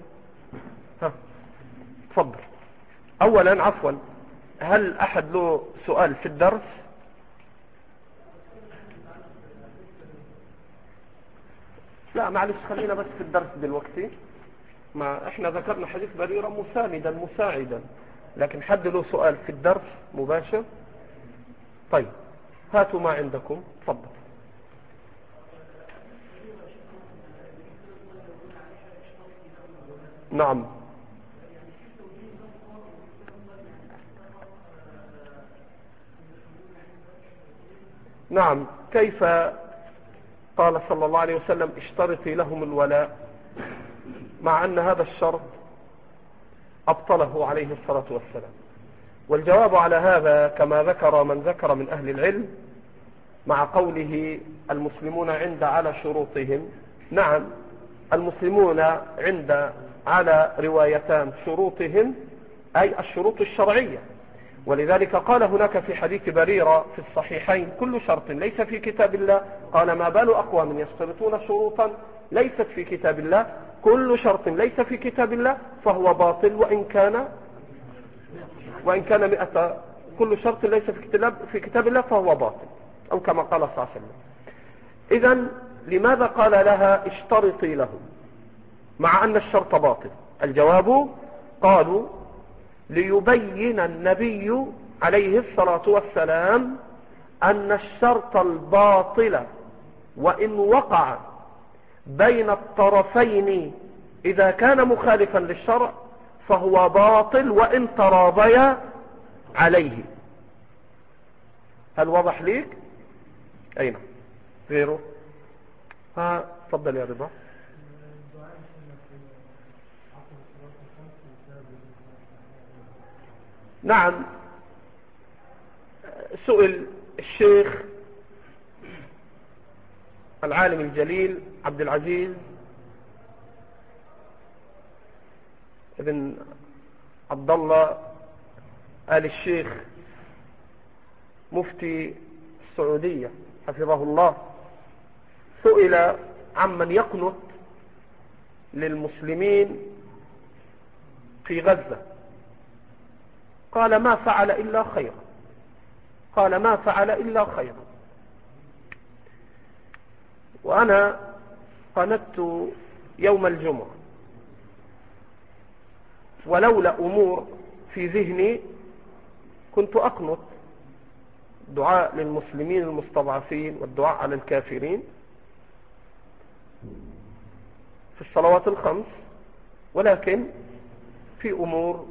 تفضل. اولا عفوا، هل احد له سؤال في الدرس؟ لا معلش خلينا بس في الدرس دلوقتي. ما احنا ذكرنا حديث بريرة مساندا مساعدا، لكن حد له سؤال في الدرس مباشر؟ طيب هاتوا ما عندكم. تفضل. نعم. نعم. كيف قال صلى الله عليه وسلم اشترطي لهم الولاء، مع أن هذا الشرط أبطله عليه الصلاة والسلام؟ والجواب على هذا كما ذكر من ذكر من أهل العلم، مع قوله المسلمون عند على شروطهم. نعم، المسلمون عند على روايتان شروطهم أي الشروط الشرعية، ولذلك قال هناك في حديث بريرة في الصحيحين كل شرط ليس في كتاب الله، قال ما بال أقوام يشترطون شروطا ليست في كتاب الله، كل شرط ليس في كتاب الله فهو باطل وإن كان 100. كل شرط ليس في كتاب الله فهو باطل، أو كما قال صلى الله عليه وسلم. إذن لماذا قال لها اشترطي له مع أن الشرط باطل؟ الجواب قالوا ليبين النبي عليه الصلاة والسلام أن الشرط الباطل وإن وقع بين الطرفين إذا كان مخالفا للشرع فهو باطل وإن تراضيا عليه. هل واضح ليك؟ أين غيره؟ تفضل يا رضا. نعم، سئل الشيخ العالم الجليل عبد العزيز ابن عبد الله آل الشيخ مفتي السعودية حفظه الله، سئل عمن يقنط للمسلمين في غزة، قال ما فعل إلا خيرا، قال ما فعل إلا خيرا. وأنا قنت يوم الجمعة، ولولا أمور في ذهني كنت أقنط دعاء للمسلمين المستضعفين والدعاء على الكافرين في الصلوات الخمس، ولكن في أمور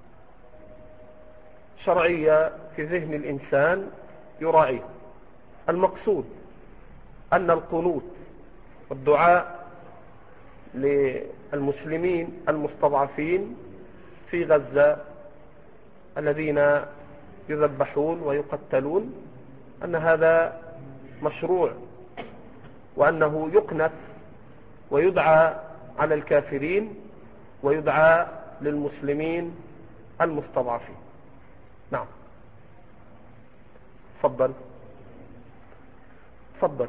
شرعية في ذهن الإنسان يراعيه. المقصود أن القنوت والدعاء للمسلمين المستضعفين في غزة الذين يذبحون ويقتلون أن هذا مشروع، وأنه يقنت ويدعى على الكافرين ويدعى للمسلمين المستضعفين. نعم، تفضل تفضل.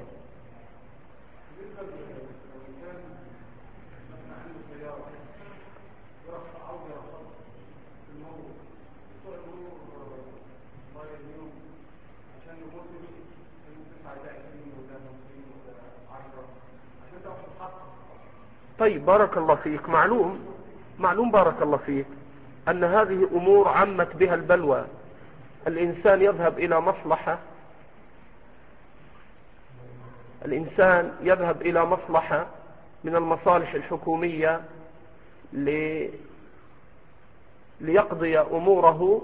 طيب، بارك الله فيك. معلوم بارك الله فيك أن هذه أمور عمت بها البلوى. الإنسان يذهب إلى مصلحة من المصالح الحكومية ليقضي أموره،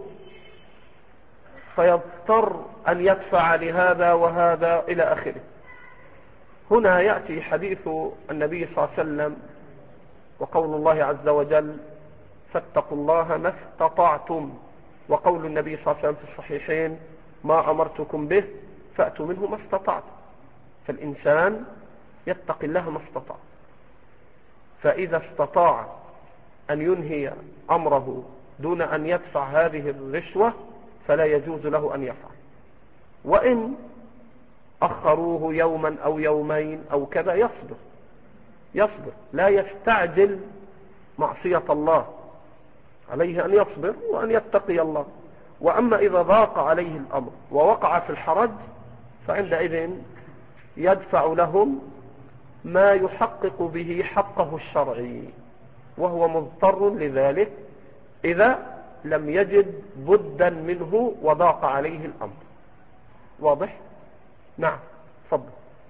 فيضطر أن يدفع لهذا وهذا إلى آخره. هنا يأتي حديث النبي صلى الله عليه وسلم وقول الله عز وجل فاتقوا الله ما استطعتم، وقول النبي صلى الله عليه وسلم في الصحيحين ما أمرتكم به فأتوا منه ما استطعتم. فالإنسان يتقي الله ما استطاع، فإذا استطاع أن ينهي أمره دون أن يدفع هذه الرشوة فلا يجوز له أن يفعل، وإن أخروه يوما أو يومين أو كذا يصبر، لا يستعجل معصية الله، عليه أن يصبر وأن يتقي الله. وأما إذا ضاق عليه الأمر ووقع في الحرج فعندئذ يدفع لهم ما يحقق به حقه الشرعي، وهو مضطر لذلك إذا لم يجد بدا منه وضاق عليه الأمر. واضح؟ نعم، تفضل.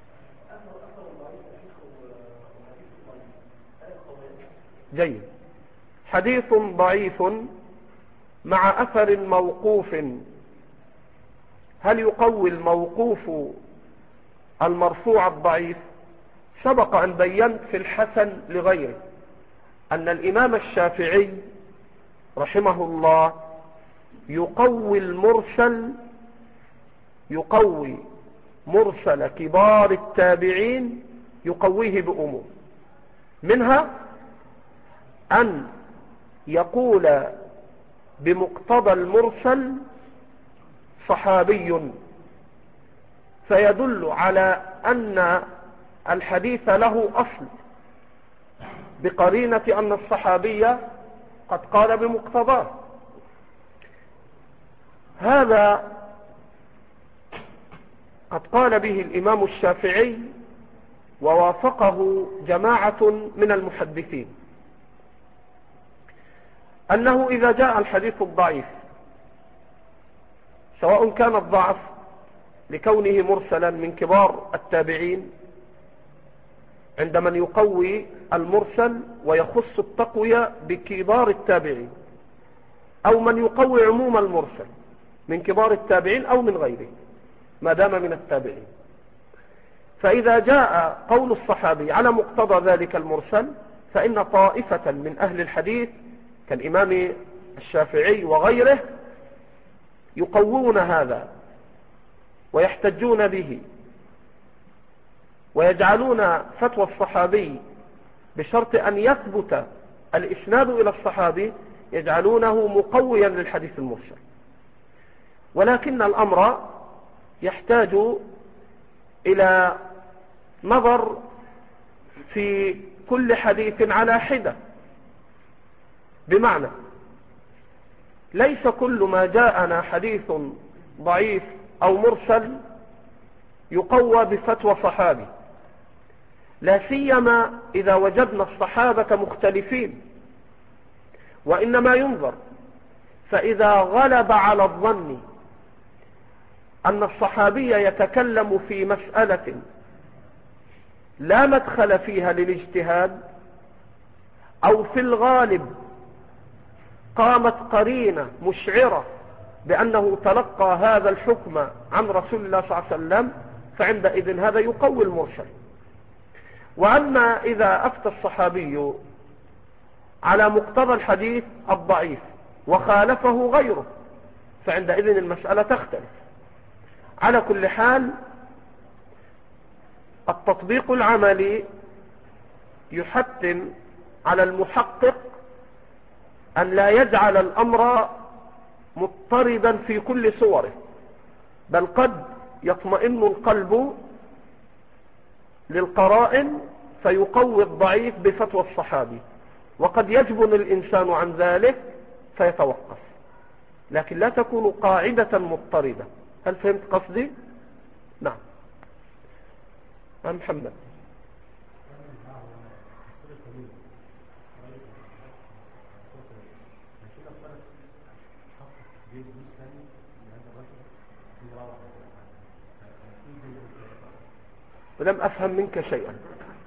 جيد. حديث ضعيف مع أثر موقوف، هل يقوي الموقوف المرفوع الضعيف سبق أن بينت في الحسن لغيره أن الإمام الشافعي رحمه الله يقوي مرسل كبار التابعين، يقويه بأمور، منها أن يقول بمقتضى المرسل صحابي، فيدل على أن الحديث له أصل بقرينة أن الصحابي قد قال بمقتضاه. هذا قد قال به الإمام الشافعي ووافقه جماعة من المحدثين، أنه إذا جاء الحديث الضعيف، سواء كان الضعف لكونه مرسلا من كبار التابعين عند من يقوي المرسل ويخص التقوية بكبار التابعين، أو من يقوي عموم المرسل من كبار التابعين أو من غيره ما دام من التابعين، فإذا جاء قول الصحابي على مقتضى ذلك المرسل، فإن طائفة من أهل الحديث كالإمام الشافعي وغيره يقوون هذا ويحتجون به، ويجعلون فتوى الصحابي بشرط أن يثبت الإسناد إلى الصحابي يجعلونه مقويا للحديث المرسل. ولكن الأمر يحتاج إلى نظر في كل حديث على حدة، بمعنى ليس كل ما جاءنا حديث ضعيف أو مرسل يقوى بفتوى صحابي، لا سيما إذا وجدنا الصحابة مختلفين، وإنما ينظر، فإذا غلب على الظن أن الصحابي يتكلم في مسألة لا مدخل فيها للاجتهاد، أو في الغالب قامت قرينة مشعرة بأنه تلقى هذا الحكم عن رسول الله صلى الله عليه وسلم، فعندئذ هذا يقوي المرسل. وأما إذا أفتى الصحابي على مقتضى الحديث الضعيف وخالفه غيره، فعندئذ المسألة تختلف. على كل حال، التطبيق العملي يحتم على المحقق أن لا يجعل الأمر مضطربا في كل صوره، بل قد يطمئن القلب للقرائن فيقوي الضعيف بفتوى الصحابي، وقد يجبن الإنسان عن ذلك فيتوقف، لكن لا تكون قاعدة مضطردة. هل فهمت قصدي؟ نعم. محمد. ولم أفهم منك شيئا.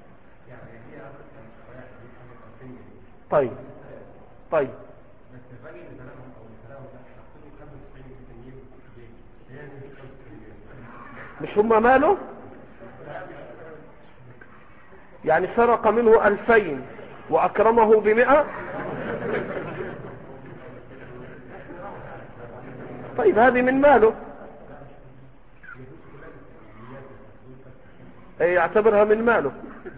طيب مش هم ماله؟ يعني سرق منه 2000 وأكرمه ب100. طيب هذه من ماله، يعتبرها من ماله.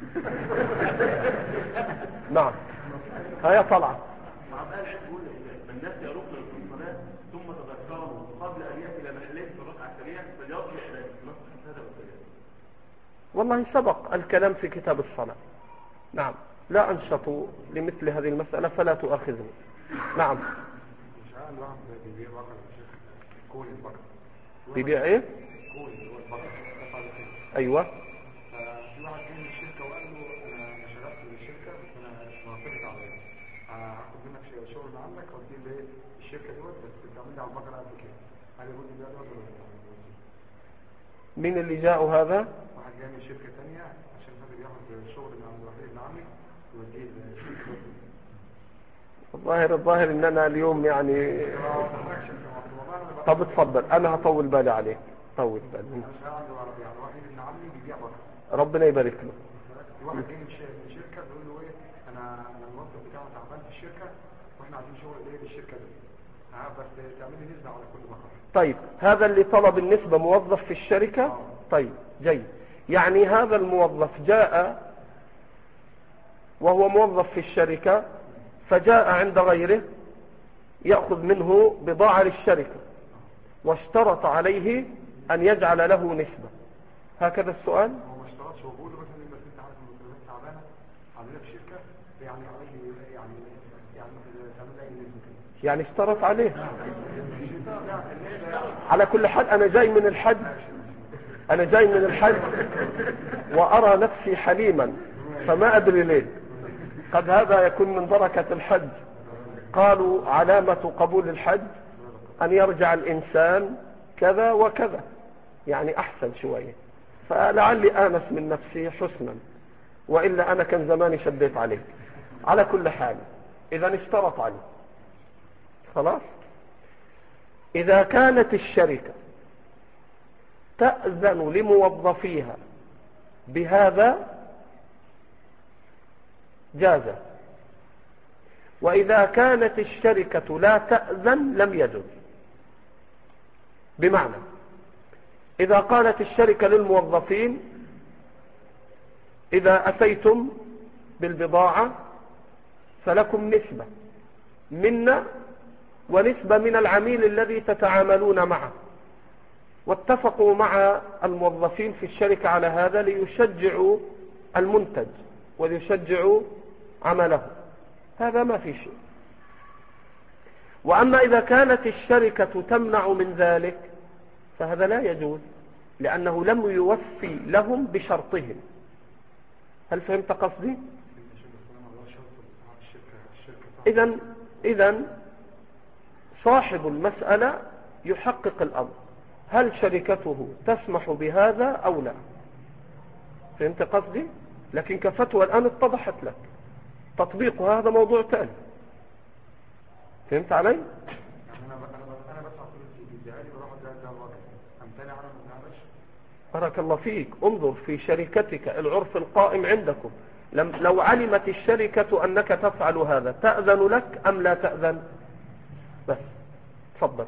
نعم. هيا طلع. الناس يرقن في الصلاة ثم تذكروا قبل أن يأتي إلى محله في الركعة الثانية فليرجع إلى نصح هذا والسلام. والله سبق الكلام في كتاب الصلاة. نعم. لا أنشط لمثل هذه المسألة فلا تؤاخذني. نعم. مش عارف الواحد بيبيع بقر كول البقر. بيبيع ايه؟ كول هو البقر. ايوه. في واحد جه من الشركة وقال له انا شغلت للشركة بس انا موافقت عليها. هاخد منك شغل من عندك وادي لي الشركة دوت بس تعمل لي على البقرة قد كده. هل يقول لي ده مين اللي جاء هذا؟ واحد جاي من شركة ثانية عشان خاطر ياخد شغل من عند الوحيد ابن عمي يوديه الشركة. الظاهر ان انا اليوم يعني. طب اتفضل، انا هطول بالي عليك. طول بالي. انا عنده عربي يعني واحد ابن عمي ربنا يبارك له. واحد جاي من شركه بيقول له ايه، انا الموظف بتاعي تعبان في الشركه واحنا عايزين شغل ايه للشركه دي، بس تعمل لي نسبه على كل مره. طيب هذا اللي طلب النسبة موظف في الشركة. طيب جيد. يعني هذا الموظف جاء وهو موظف في الشركة، فجاء عند غيره يأخذ منه بضاعة للشركة، واشترط عليه أن يجعل له نسبة. هكذا السؤال؟ هو ما اشترطش، هو بيقول له مثلا بس انت عارف المسؤوليات تعبانه عندنا في الشركه، يعني عليه يعني تعمل لي نسبه. يعني اشترط عليه. على كل حال أنا جاي من الحج وأرى نفسي حليما، فما أدري ليه. قد هذا يكون من بركة الحج. قالوا علامة قبول الحج أن يرجع الإنسان كذا وكذا، يعني أحسن شوية، فلعلي آنس من نفسي حسنا، وإلا أنا كان زماني شديت عليه. على كل حال إذا اشترط عليه خلاص. إذا كانت الشركة تأذن لموظفيها بهذا جاز، وإذا كانت الشركة لا تأذن لم يجوز. بمعنى إذا قالت الشركة للموظفين إذا أتيتم بالبضاعة فلكم نسبة منا ونسبة من العميل الذي تتعاملون معه، واتفقوا مع الموظفين في الشركة على هذا ليشجعوا المنتج وليشجعوا عمله، هذا ما في شيء. وأما إذا كانت الشركة تمنع من ذلك فهذا لا يجوز، لأنه لم يوفي لهم بشرطهم. هل فهمت قصدي؟ إذن صاحب المسألة يحقق الأمر، هل شركته تسمح بهذا أو لا؟ فهمت قصدي؟ لكن كفتوى الآن اتضحت لك، تطبيق هذا موضوع ثاني. فهمت علي؟ يعني انا بدفع فلوسي بالجهالي بروح ده الواقع امتنع انا ما بعملش. بارك الله فيك. انظر في شركتك العرف القائم عندكم، لو علمت الشركة أنك تفعل هذا تأذن لك أم لا تأذن؟ بس تفضل.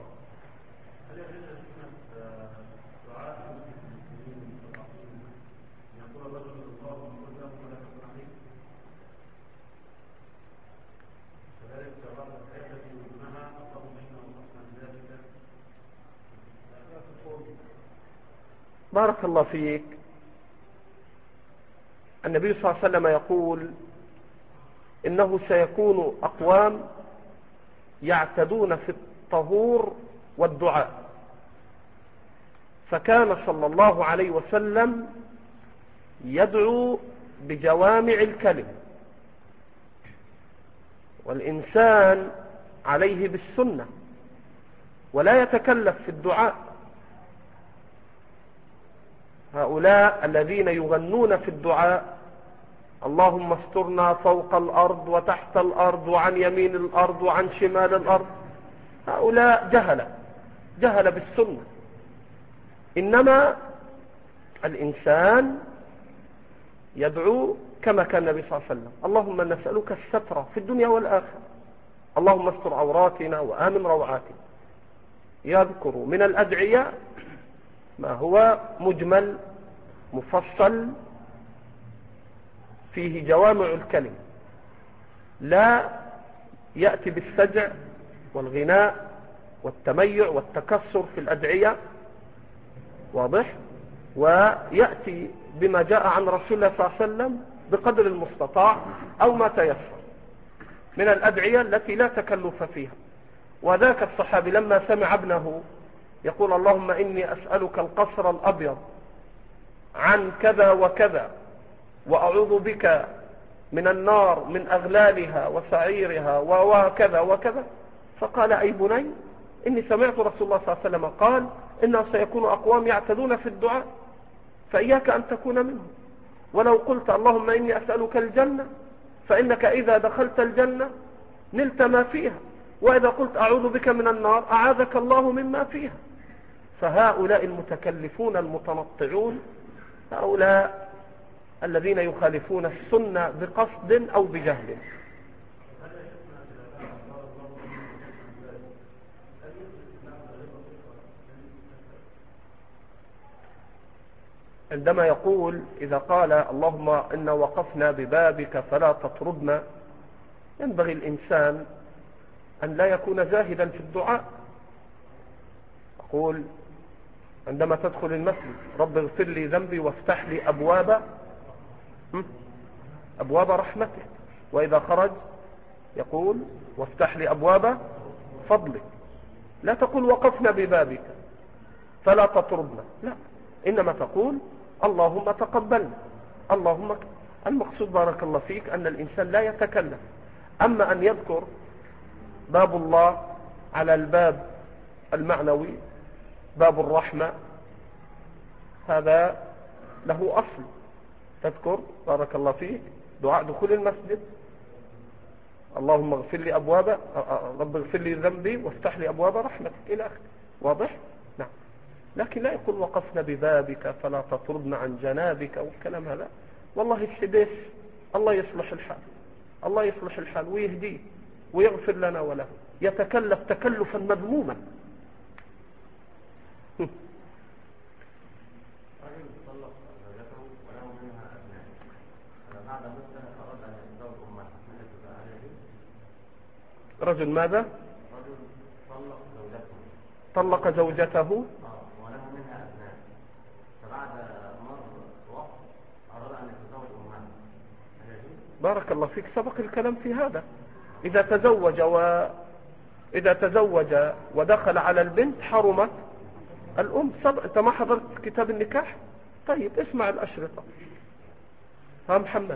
بارك الله فيك. النبي صلى الله عليه وسلم يقول إنه سيكون أقوام يعتدون في الطهور والدعاء، فكان صلى الله عليه وسلم يدعو بجوامع الكلم، والإنسان عليه بالسنة ولا يتكلف في الدعاء. هؤلاء الذين يغنون في الدعاء اللهم استرنا فوق الأرض وتحت الأرض وعن يمين الأرض وعن شمال الأرض، هؤلاء جهل بالسنة. إنما الإنسان يدعو كما كان النبي صلى الله عليه وسلم: اللهم نسألك الستر في الدنيا والآخرة، اللهم استر عوراتنا وآمن روعاتنا. يذكر من الأدعية ما هو مجمل مفصل فيه جوامع الكلم، لا يأتي بالسجع والغناء والتميع والتكسر في الأدعية، واضح؟ ويأتي بما جاء عن رسول الله صلى الله عليه وسلم بقدر المستطاع أو ما تيسر من الأدعية التي لا تكلف فيها. وذاك الصحابي لما سمع ابنه يقول اللهم إني أسألك القصر الأبيض عن كذا وكذا وأعوذ بك من النار من أغلالها وسعيرها وكذا وكذا، فقال أي بني إني سمعت رسول الله صلى الله عليه وسلم قال إنه سيكون أقوام يعتدون في الدعاء، فإياك أن تكون منهم. ولو قلت اللهم إني أسألك الجنة فإنك إذا دخلت الجنة نلت ما فيها، وإذا قلت أعوذ بك من النار أعاذك الله مما فيها. فهؤلاء المتكلفون المتنطعون هؤلاء الذين يخالفون السنة بقصد أو بجهل. عندما يقول إذا قال اللهم إنا وقفنا ببابك فلا تطردنا، ينبغي الإنسان أن لا يكون زاهدا في الدعاء. يقول عندما تدخل المسجد رب اغفر لي ذنبي وافتح لي أبواب رحمتك، وإذا خرج يقول وافتح لي أبواب فضلك. لا تقول وقفنا ببابك فلا تطردنا، لا، إنما تقول اللهم تقبلنا. اللهم المقصود بارك الله فيك أن الإنسان لا يتكلم. أما أن يذكر باب الله على الباب المعنوي باب الرحمة، هذا له أصل. تذكر بارك الله فيك دعاء دخول المسجد اللهم اغفر لي رب اغفر لي ذنبي وافتح لي أبواب رحمتك إلى آخره. واضح؟ نعم. لكن لا يقول وقفنا ببابك فلا تطردنا عن جنابك والكلام هذا. والله الحديث الله يصلح الحال، الله يصلح الحال ويهديه ويغفر لنا وله. يتكلف تكلفا مذموما. رجل ماذا؟ رجل طلق زوجته وله منها أبناء، فبعد مر وقت أراد أن يتزوج أمها. بارك الله فيك سبق الكلام في هذا. إذا تزوج ودخل على البنت حرمت الأم. أنت ما حضرت كتاب النكاح؟ طيب اسمع الأشرطة. ها محمد.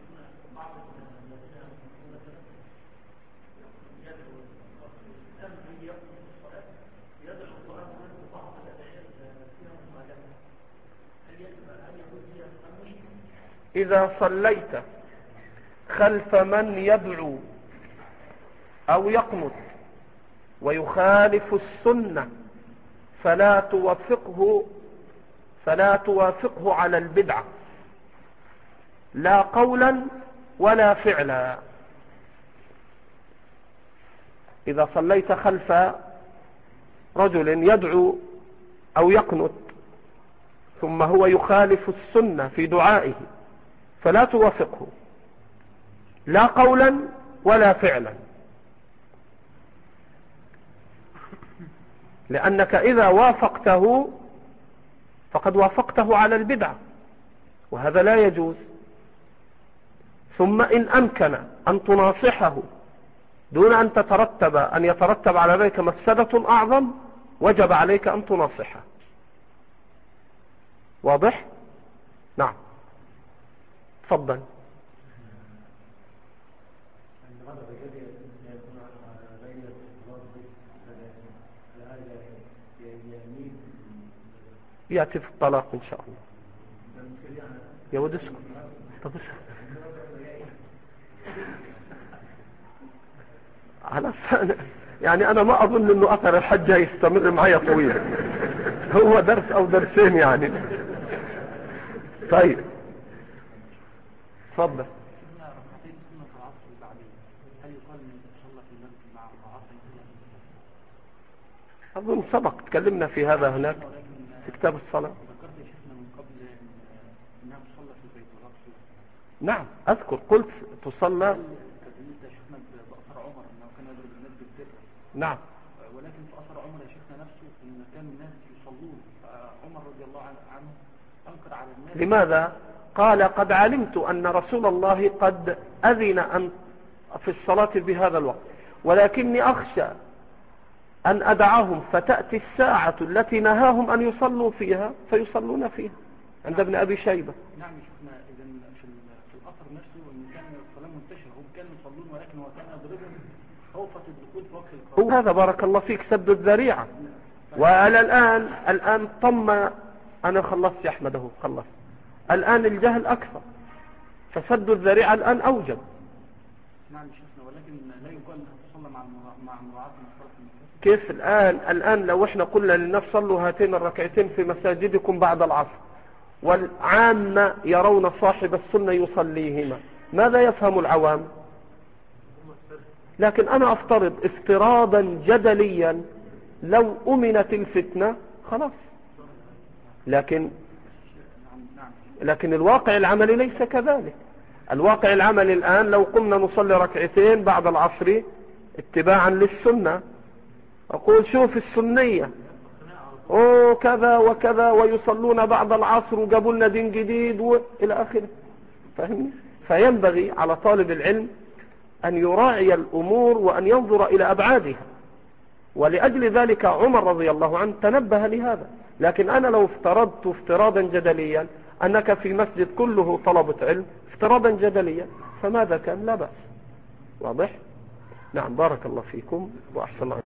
إذا صليت خلف من يدعو أو يقنط ويخالف السنة فلا توافقه على البدعة لا قولا ولا فعلا. إذا صليت خلف رجل يدعو أو يقنط ثم هو يخالف السنة في دعائه فلا توافقه لا قولا ولا فعلا، لأنك إذا وافقته فقد وافقته على البدعة وهذا لا يجوز. ثم إن أمكن أن تناصحه دون أن يترتب على ذلك مفسدة أعظم وجب عليك أن تناصحه. واضح؟ نعم. تفضل. يأتي في الطلاق إن شاء الله. يا ود اسكت. طب على يعني أنا ما أظن إنه أثر الحجة يستمر معي طويل. هو درس أو درسين يعني. طيب تفضل. أظن سبق تكلمنا في هذا هناك في كتاب الصلاة. نعم أذكر قلت تصلى. نعم. ولكن في أثر عمر يا شيخنا نفسه إن كان الناس يصلون فعمر رضي الله عنه أنكر على الناس. لماذا؟ قال قد علمت أن رسول الله قد أذن في الصلاة بهذا الوقت ولكني أخشى أن أدعاهم فتأتي الساعة التي نهاهم أن يصلوا فيها فيصلون فيها. عند ابن أبي شيبة. نعم شفنا إذن في الأثر نفسه أن كان الصلاة منتشرة هم كانوا يصلون ولكن هو كان يضربهم خوفة الدخول في وقت القرآن. هذا بارك الله فيك سد الذريعة. الآن طم. أنا خلصت يا أحمد أهو خلصت. الآن الجهل أكثر فسد الذريعة الآن أوجب. نعم شفنا ولكن لا يقال أنها تصلى مع مراعاة المصطلح. كيف الآن لو احنا قلنا للناس صلوا هاتين الركعتين في مساجدكم بعد العصر والعامة يرون صاحب السنة يصليهما، ماذا يفهم العوام؟ لكن أنا أفترض افتراضا جدليا لو أمنت الفتنة خلاص، لكن الواقع العملي ليس كذلك. الواقع العملي الآن لو قمنا نصلي ركعتين بعد العصر اتباعا للسنة، أقول شوف السنية كذا وكذا ويصلون بعد العصر وجابوا لنا دين جديد وإلى آخره، فهمني؟ فينبغي على طالب العلم أن يراعي الأمور وأن ينظر إلى أبعادها، ولأجل ذلك عمر رضي الله عنه تنبه لهذا. لكن أنا لو افترضت افتراضا جدليا أنك في مسجد كله طلبة علم افتراضا جدليا، فماذا كان؟ لا بأس. واضح؟ نعم، بارك الله فيكم وأحسن الله.